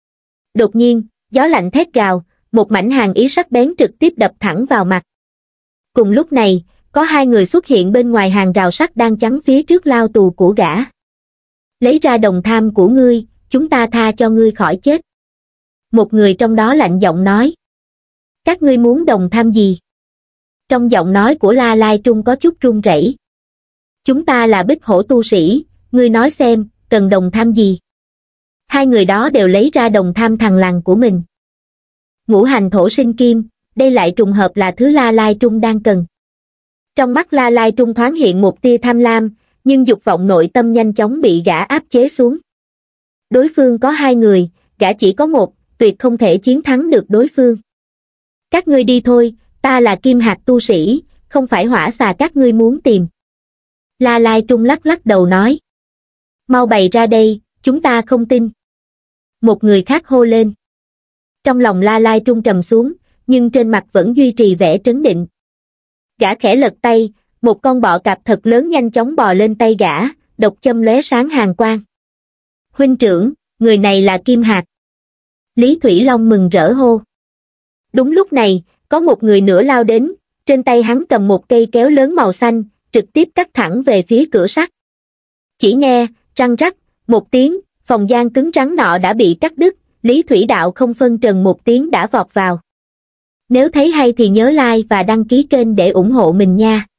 Speaker 1: Đột nhiên, gió lạnh thét gào, một mảnh hàn ý sắc bén trực tiếp đập thẳng vào mặt. Cùng lúc này, có hai người xuất hiện bên ngoài hàng rào sắt đang chắn phía trước lao tù của gã. Lấy ra đồng tham của ngươi, chúng ta tha cho ngươi khỏi chết. Một người trong đó lạnh giọng nói. Các ngươi muốn đồng tham gì? Trong giọng nói của La Lai Trung có chút run rẩy. Chúng ta là Bích Hổ tu sĩ, ngươi nói xem, cần đồng tham gì? Hai người đó đều lấy ra đồng tham thằng lằn của mình. Ngũ hành thổ sinh kim, đây lại trùng hợp là thứ La Lai Trung đang cần. Trong mắt La Lai Trung thoáng hiện một tia tham lam, nhưng dục vọng nội tâm nhanh chóng bị gã áp chế xuống. Đối phương có hai người, gã chỉ có một, tuyệt không thể chiến thắng được đối phương. Các ngươi đi thôi, ta là Kim Hạt tu sĩ, không phải hỏa xà các ngươi muốn tìm. La Lai Trung lắc lắc đầu nói. Mau bày ra đây, chúng ta không tin. Một người khác hô lên. Trong lòng La Lai Trung trầm xuống, nhưng trên mặt vẫn duy trì vẻ trấn định. Gã khẽ lật tay, một con bọ cạp thật lớn nhanh chóng bò lên tay gã, độc châm lóe sáng hàn quang. Huynh trưởng, người này là Kim Hạt. Lý Thủy Long mừng rỡ hô. Đúng lúc này, có một người nữa lao đến, trên tay hắn cầm một cây kéo lớn màu xanh, trực tiếp cắt thẳng về phía cửa sắt. Chỉ nghe, răng rắc, một tiếng, phòng gian cứng rắn nọ đã bị cắt đứt, Lý Thủy Đạo không phân trần một tiếng đã vọt vào. Nếu thấy hay thì nhớ like và đăng ký kênh để ủng hộ mình nha.